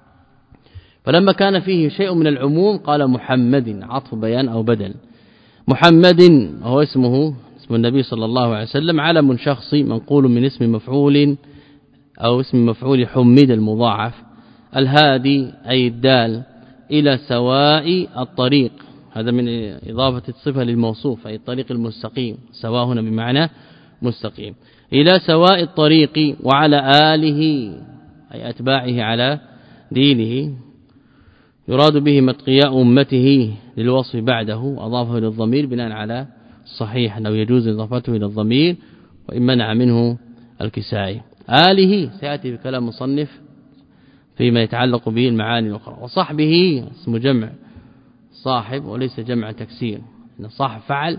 فلما كان فيه شيء من العموم قال محمد، عطف بيان أو بدل. محمد هو اسمه اسم النبي صلى الله عليه وسلم، علم شخصي منقول من اسم مفعول أو اسم مفعول حمد المضاعف. الهادي أي الدال إلى سواء الطريق، هذا من إضافة الصفة للموصوف أي الطريق المستقيم، سواء هنا بمعنى مستقيم، إلى سواء الطريق وعلى آله أي أتباعه على دينه. يراد به متقياء أمته للوصف بعده، أضافه إلى الضمير بناء على الصحيح أنه يجوز إضافته إلى الضمير، وإن منع منه الكسائي. آله سيأتي بكلام مصنف فيما يتعلق به المعاني الأخرى. وصحبه اسم جمع صاحب وليس جمع تكسير، إن صاحب فعل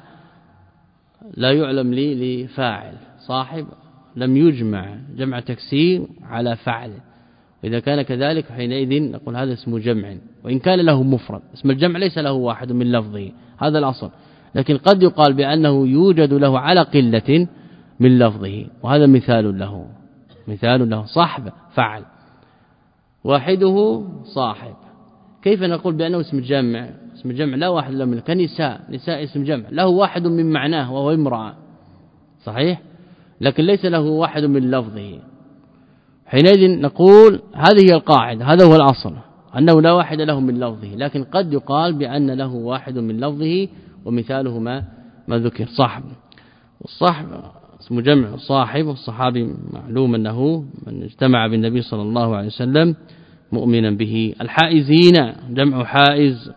لا يعلم لي لفاعل، صاحب لم يجمع جمع تكسير على فعل، وإذا كان كذلك حينئذ نقول هذا اسم جمع، وإن كان له مفرد. اسم الجمع ليس له واحد من لفظه، هذا الأصل، لكن قد يقال بأنه يوجد له على قلة من لفظه، وهذا مثال له مثال له صحب فعل واحده صاحب. كيف نقول بأنه اسم جمع؟ اسم الجمع لا واحد له منه، كنساء، نساء اسم جمع له واحد من معناه وهو امرأة، صحيح، لكن ليس له واحد من لفظه. حينئذ نقول هذه هي القاعدة، هذا هو الأصل، أنه لا واحد له من لفظه، لكن قد يقال بأن له واحد من لفظه، ومثاله ما ما ذكر صاحب. والصاحب اسم جمع صاحب، والصحابي معلوم أنه من اجتمع بالنبي صلى الله عليه وسلم مؤمنا به. الحائزين جمع حائز،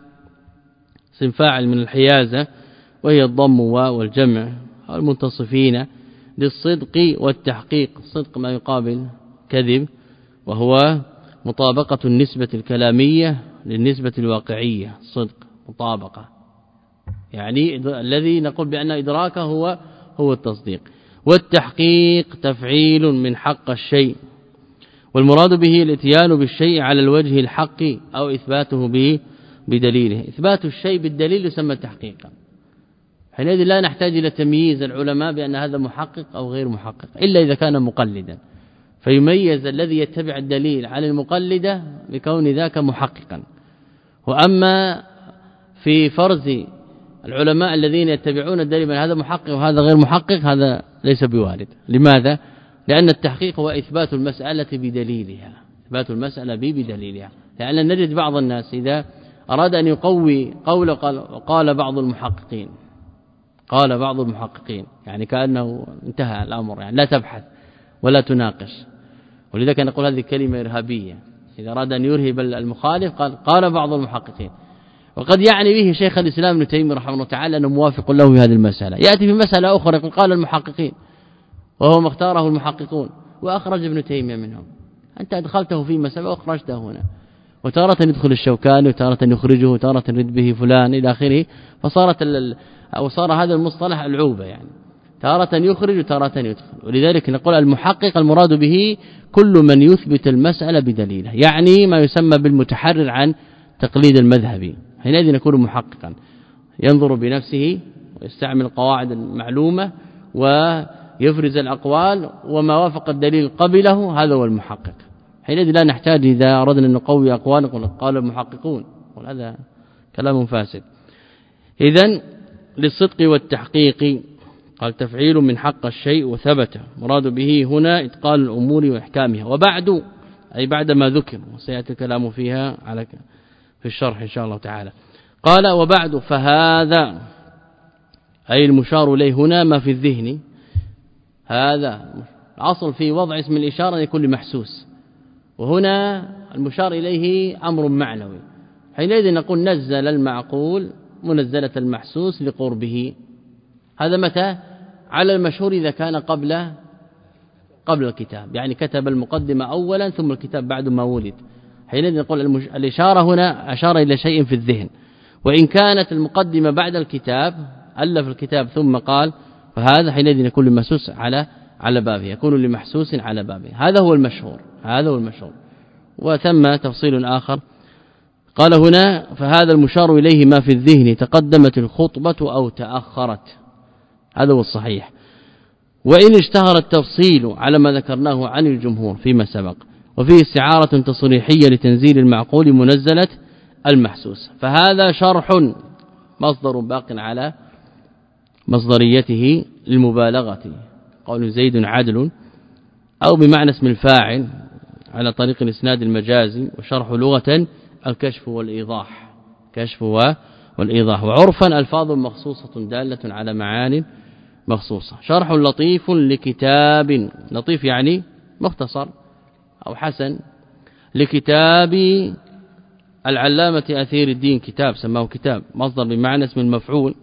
اسم فاعل من الحيازة وهي الضم والجمع. المنتصفين للصدق والتحقيق. الصدق ما يقابل كذب، وهو مطابقة النسبة الكلامية للنسبة الواقعية. صدق مطابقة، يعني الذي نقول بأن إدراكه هو هو التصديق. والتحقيق تفعيل من حق الشيء، والمراد به الاتيان بالشيء على الوجه الحق أو إثباته به بدليله. إثبات الشيء بالدليل يسمى تحقيقا. حينئذ لا نحتاج إلى تمييز العلماء بأن هذا محقق أو غير محقق إلا إذا كان مقلدا، فيميز الذي يتبع الدليل عن المقلدة بكون ذاك محققا. وأما في فرز العلماء الذين يتبعون الدليل من هذا محقق وهذا غير محقق هذا ليس بوارد. لماذا؟ لأن التحقيق هو إثبات المسألة بدليلها، إثبات المسألة بدليلها. لأن نجد بعض الناس إذا أراد أن يقوي قول قال, قال بعض المحققين قال بعض المحققين يعني كأنه انتهى الأمر، يعني لا تبحث ولا تناقش. ولذلك نقول هذه كلمة إرهابية. إذا أراد أن يرهب المخالف قال قال بعض المحققين، وقد يعني به شيخ الإسلام ابن تيمية رحمه الله تعالى أنه موافق له في هذه المسألة. يأتي في مسألة أخرى يقول قال المحققين وهو ما اختاره المحققون وأخرج ابن تيمية منهم. أنت أدخلته في مسألة وأخرجته هنا، وتارة يدخل الشوكاني وتارة يخرجه وتارة يرد به فلان إلى آخره، فصارت أو صار هذا المصطلح العوبة، يعني تارة يخرج وتارة يدخل. ولذلك نقول المحقق المراد به كل من يثبت المسألة بدليله، يعني ما يسمى بالمتحرر عن تقليد المذهبي. حينئذ يكون محققا، ينظر بنفسه ويستعمل القواعد المعلومة ويفرز الأقوال وما وافق الدليل قبله، هذا هو المحقق. حينئذ لا نحتاج إذا أردنا أن نقوي أقوال نقول قال المحققون، وهذا كلام فاسد. إذن للصدق والتحقيق قال تفعيل من حق الشيء وثبت، مراد به هنا إتقان الأمور وإحكامها. وبعد أي بعد ما ذكر، وسيأتي الكلام فيها على في الشرح إن شاء الله تعالى. قال وبعد فهذا أي المشار إليه هنا ما في الذهن. هذا الأصل في وضع اسم الإشارة لكل محسوس، وهنا المشار إليه أمر معنوي. حينئذ نقول نزل المعقول منزلة المحسوس لقربه. هذا متى؟ على المشهور إذا كان قبل قبل الكتاب، يعني كتب المقدمة أولا ثم الكتاب بعد ما ولد. حينئذ نقول المش... الإشارة هنا أشار إلى شيء في الذهن. وإن كانت المقدمة بعد الكتاب ألف الكتاب ثم قال، فهذا حينئذ يكون لمحسوس على على بابه، يكون لمحسوس على بابه. هذا هو المشهور، هذا هو المشهور. وثم تفصيل آخر قال هنا فهذا المشار إليه ما في الذهن تقدمت الخطبة أو تأخرت، هذا هو الصحيح. وإن اشتهر التفصيل على ما ذكرناه عن الجمهور فيما سبق، وفيه استعارة تصريحية لتنزيل المعقول منزلة المحسوس، فهذا شرح مصدر باق على مصدريته للمبالغة، قول زيد عدل، أو بمعنى اسم الفاعل على طريق الإسناد المجازي. وشرح لغة الكشف والإيضاح، كشف والإيضاح. وعرفا ألفاظ مخصوصة دالة على معان مخصوصة. شرح لطيف لكتاب، لطيف يعني مختصر أو حسن، لكتاب العلامة أثير الدين، كتاب سماه كتاب، مصدر بمعنى اسم المفعول.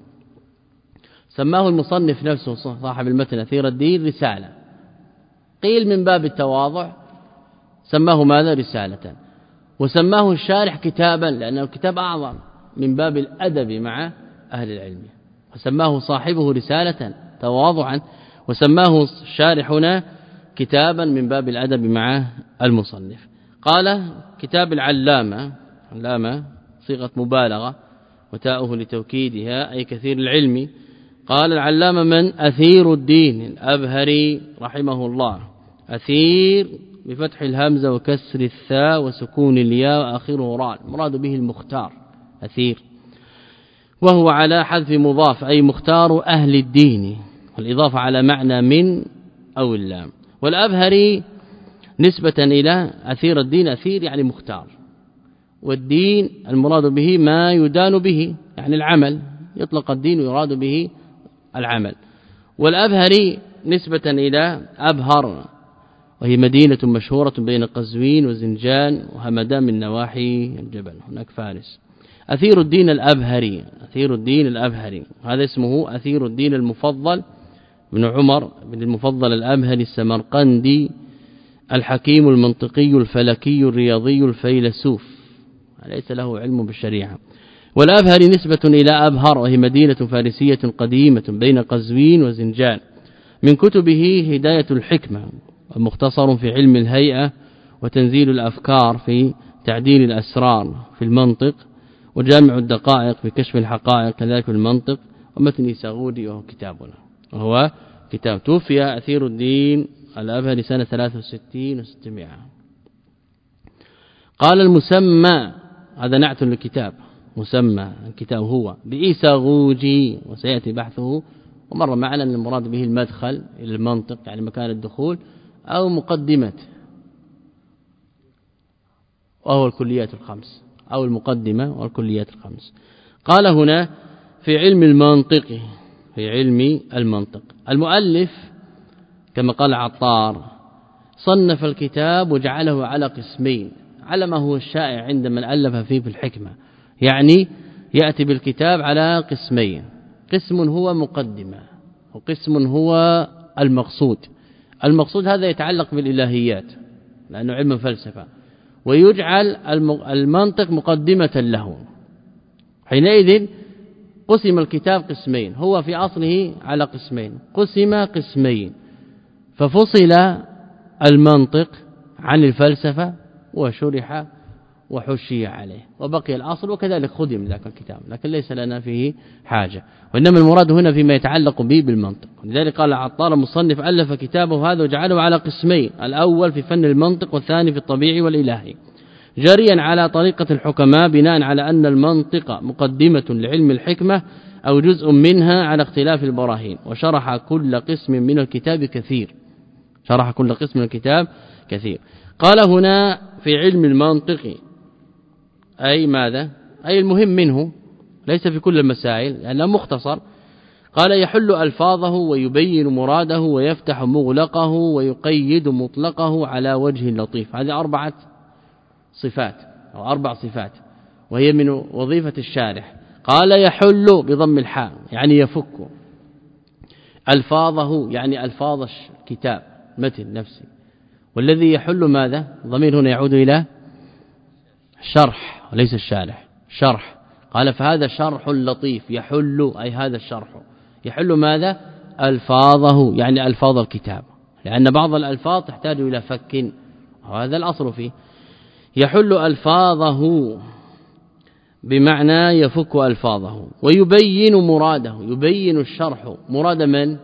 سماه المصنف نفسه صاحب المتن أثير الدين رسالة، قيل من باب التواضع سماه ماذا؟ رسالة. وسماه الشارح كتابا لأنه الكتاب أعظم من باب الأدب مع أهل العلم، وسماه صاحبه رسالة تواضعا، وسماه الشارح هنا كتابا من باب الأدب مع المصنف. قال كتاب العلامة، علامة صيغة مبالغة وتاؤه لتوكيدها أي كثير العلم. قال العلامة من؟ أثير الدين الأبهري رحمه الله. أثير بفتح الهمزة وكسر الثاء وسكون الياء وآخره راء، مراد به المختار أثير، وهو على حذف مضاف أي مختار أهل الدين، والإضافة على معنى من أو اللام. والأبهري نسبة إلى أثير الدين، أثير يعني مختار، والدين المراد به ما يدان به يعني العمل، يطلق الدين ويراد به العمل. والأبهري نسبة إلى أبهر، وهي مدينة مشهورة بين قزوين وزنجان وهمدان من نواحي الجبل، هناك فارس. أثير الدين الأبهري، أثير الدين الأبهري هذا اسمه أثير الدين المفضل بن عمر بن المفضل الأمهري السمرقندي الحكيم المنطقي الفلكي الرياضي الفيلسوف ليس له علم بالشريعة. والأبهري نسبة إلى أبهر وهي مدينة فارسية قديمة بين قزوين وزنجان. من كتبه هداية الحكمة المختصر في علم الهيئة وتنزيل الأفكار في تعديل الأسرار في المنطق وجامع الدقائق في كشف الحقائق كذلك في المنطق ومتن إيساغودي وهو كتابنا وهو كتاب توفي أثير الدين الأبهري سنة ثلاثة وستين وستمائة. قال المسمى هذا نعت للكتاب مسمى الكتاب هو بإيساغودي وسيأتي بحثه ومر معنا أن المراد به المدخل إلى المنطق يعني مكان الدخول أو مقدمة وهو الكليات الخمس أو المقدمة والكليات الخمس. قال هنا في علم المنطق في علم المنطق المؤلف كما قال عطار صنف الكتاب وجعله على قسمين على ما هو الشائع عند من ألف فيه في الحكمة يعني يأتي بالكتاب على قسمين قسم هو مقدمة وقسم هو المقصود. المقصود هذا يتعلق بالإلهيات لأنه علم فلسفة ويجعل المنطق مقدمة له. حينئذ قسم الكتاب قسمين هو في أصله على قسمين قسم قسمين ففصل المنطق عن الفلسفة وشرح وحشي عليه وبقي الأصل وكذلك خدم ذاك الكتاب لكن ليس لنا فيه حاجة وإنما المراد هنا فيما يتعلق به بالمنطق. لذلك قال عطار المصنف ألف كتابه هذا وجعله على قسمين الأول في فن المنطق والثاني في الطبيعي والإلهي جاريا على طريقة الحكماء بناء على أن المنطق مقدمة لعلم الحكمة أو جزء منها على اختلاف البراهين وشرح كل قسم من الكتاب كثير شرح كل قسم من الكتاب كثير. قال هنا في علم المنطق أي ماذا أي المهم منه ليس في كل المسائل لأنه مختصر. قال يحل ألفاظه ويبين مراده ويفتح مغلقه ويقيد مطلقه على وجه لطيف. هذه أربعة صفات أو أربع صفات وهي من وظيفة الشارح. قال يحل بضم الحاء يعني يفك ألفاظه يعني ألفاظ الكتاب متن نفسه والذي يحل ماذا ضمير هنا يعود إلى شرح وليس الشارح شرح. قال فهذا شرح لطيف يحل أي هذا الشرح يحل ماذا ألفاظه يعني ألفاظ الكتاب لأن بعض الألفاظ تحتاج إلى فك وهذا الأصل فيه. يحل ألفاظه بمعنى يفك ألفاظه ويبين مراده يبين الشرح مراد من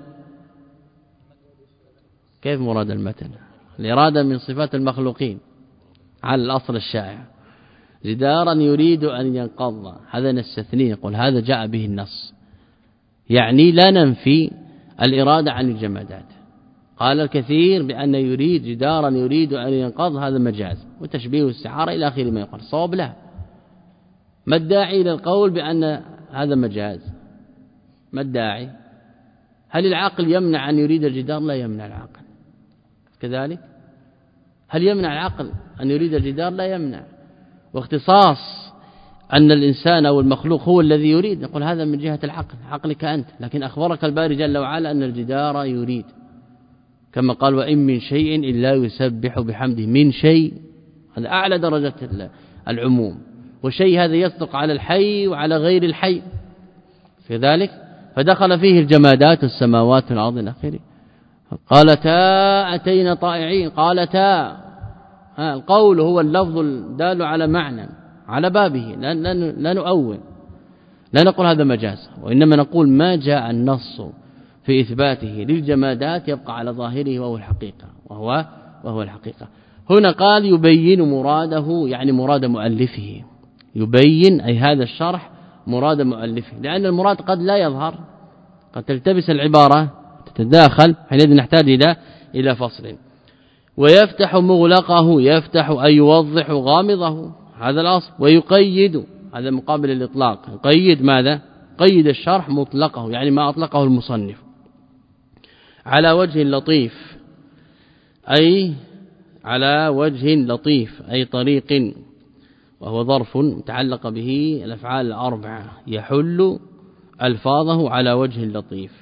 كيف مراد المتن الإرادة من صفات المخلوقين على الأصل الشائع جدارا يريد أن ينقض هذا نستثنيه يقول هذا جاء به النص يعني لا ننفي الإرادة عن الجمادات. قال الكثير بأن يريد جدارا يريد أن ينقض هذا مجاز وتشبيه السعارة إلى آخر ما يقال صواب لا ما الداعي إلى القول بأن هذا مجاز ما الداعي هل العقل يمنع أن يريد الجدار لا يمنع العقل كذلك هل يمنع العقل أن يريد الجدار لا يمنع واختصاص أن الإنسان أو المخلوق هو الذي يريد نقول هذا من جهة العقل عقلك أنت لكن أخبرك الباري جل وعلا أن الجدار يريد كما قال وإن من شيء إلا يسبح بحمده من شيء هذا أعلى درجة العموم وشيء هذا يصدق على الحي وعلى غير الحي في ذلك فدخل فيه الجمادات السماوات والأرض إلى آخره. قالتا أتينا طائعين قالتا القول هو اللفظ الدال على معنى على بابه لا, لا نؤول لا نقول هذا مجاز وإنما نقول ما جاء النص في إثباته للجمادات يبقى على ظاهره وهو الحقيقة وهو وهو الحقيقة. هنا قال يبين مراده يعني مراد مؤلفه يبين أي هذا الشرح مراد مؤلفه لأن المراد قد لا يظهر قد تلتبس العبارة تتداخل حينئذ نحتاج إلى إلى فصل. ويفتح مغلقه يفتح أي يوضح غامضه هذا الأصل ويقيد هذا مقابل الإطلاق يقيد ماذا قيد الشرح مطلقه يعني ما أطلقه المصنف على وجه لطيف أي على وجه لطيف أي طريق وهو ظرف تعلق به الأفعال الأربعة يحل ألفاظه على وجه لطيف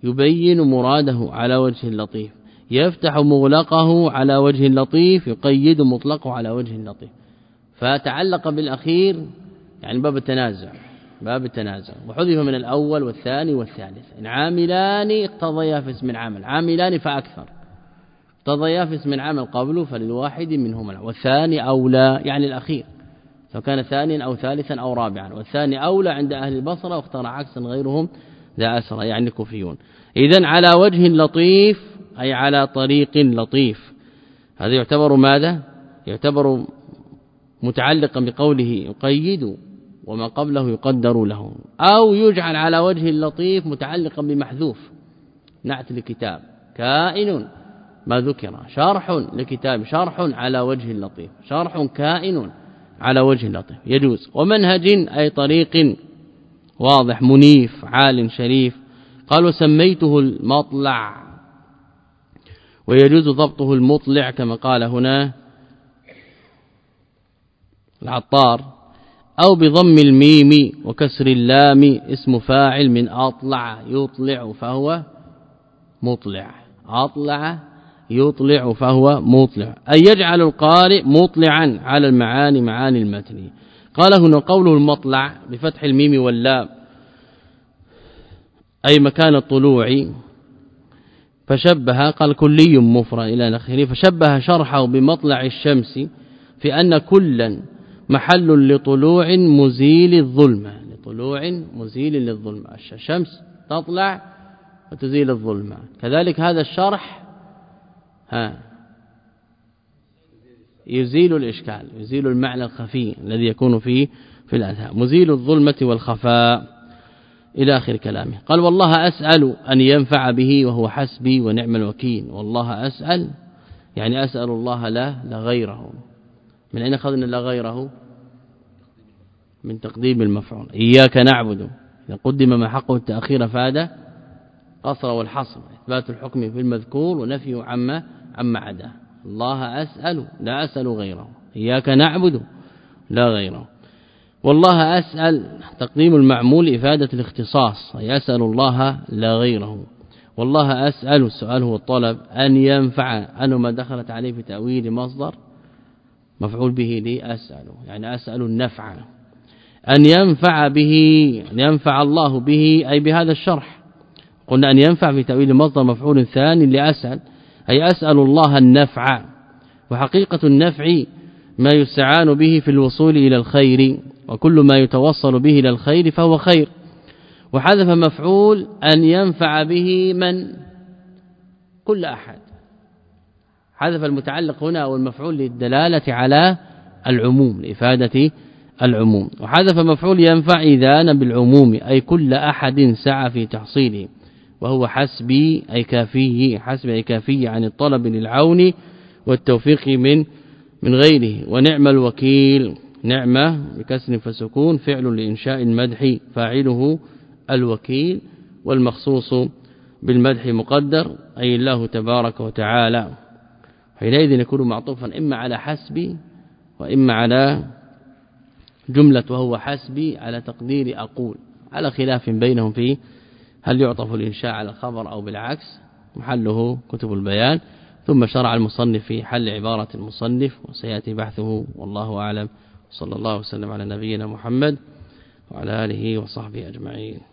يبين مراده على وجه اللطيف يفتح مغلقه على وجه اللطيف يقيد مطلقه على وجه اللطيف فتعلق بالأخير يعني باب التنازع باب التنازع وحذف من الأول والثاني والثالث إن عاملان اقتضيا في اسم العمل عاملان فأكثر اقتضيا في اسم العمل قبله فللواحد منهما والثاني أولى يعني الأخير سواء كان ثانيا أو ثالثا أو رابعا والثاني أولى عند أهل البصرة واختار عكسا غيرهم ذا أسرى يعني الكوفيون إذن على وجه لطيف أي على طريق لطيف هذا يعتبر ماذا يعتبر متعلقا بقوله يقيد وما قبله يقدر له أو يجعل على وجه اللطيف متعلقا بمحذوف نعت لكتاب كائن ما ذكر شرح لكتاب شرح على وجه اللطيف شرح كائن على وجه اللطيف يجوز ومنهج أي طريق واضح منيف عال شريف قال وسميته المطلع ويجوز ضبطه المطلع كما قال هنا العطار أو بضم الميم وكسر اللام اسم فاعل من أطلع يطلع فهو مطلع أطلع يطلع فهو مطلع أي يجعل القارئ مطلعا على المعاني معاني المتن قال هنا قوله المطلع بفتح الميم واللام أي مكان الطلوع فشبه قال كلي مفرد إلى آخره فشبه شرحه بمطلع الشمس في أن كلا محل لطلوع مزيل الظلمة لطلوع مزيل للظلمة الشمس تطلع وتزيل الظلمة كذلك هذا الشرح ها يزيل الإشكال يزيل المعنى الخفي الذي يكون فيه في الأذهان مزيل الظلمة والخفاء إلى آخر كلامه قال والله أسأل أن ينفع به وهو حسبي ونعم الوكيل والله أسأل يعني أسأل الله لا لا غيره من أين أخذنا لا غيره من تقديم المفعول إياك نعبد إذا قدم ما حقه التأخير فاد قصر والحصر إثبات الحكم في المذكور ونفيه عما عما عدا الله أسأل لا أسأل غيره إياك نعبد لا غيره والله أسأل تقديم المعمول إفادة الاختصاص أي أسأل الله لا غيره والله أسأل السؤال هو الطلب أن ينفع أنه ما دخلت عليه في تأويل مصدر مفعول به لي أسأل يعني أسأل النفع أن ينفع به أن ينفع الله به أي بهذا الشرح قلنا أن ينفع في تأويل مصدر مفعول ثاني لأسأل أي أسأل الله النفع وحقيقة النفع ما يستعان به في الوصول إلى الخير وكل ما يتوصل به إلى الخير فهو خير وحذف مفعول أن ينفع به من كل أحد حذف المتعلق هنا والمفعول للدلالة على العموم لإفادة العموم وحذف مفعول ينفع إذانا بالعموم أي كل أحد سعى في تحصيله وهو حسبي أي كافي حسبي أي كافي عن الطلب للعون والتوفيق من من غيره ونعم الوكيل نعمة بكسر فسكون فعل لإنشاء المدح فاعله الوكيل والمخصوص بالمدح مقدر أي الله تبارك وتعالى حينئذ يكون معطوفا إما على حسبي وإما على جملة وهو حسبي على تقدير أقول على خلاف بينهم فيه هل يعطف الإنشاء على الخبر أو بالعكس محله كتب البيان ثم شرع المصنف في حل عبارة المصنف وسيأتي بحثه والله أعلم صلى الله وسلم على نبينا محمد وعلى آله وصحبه أجمعين.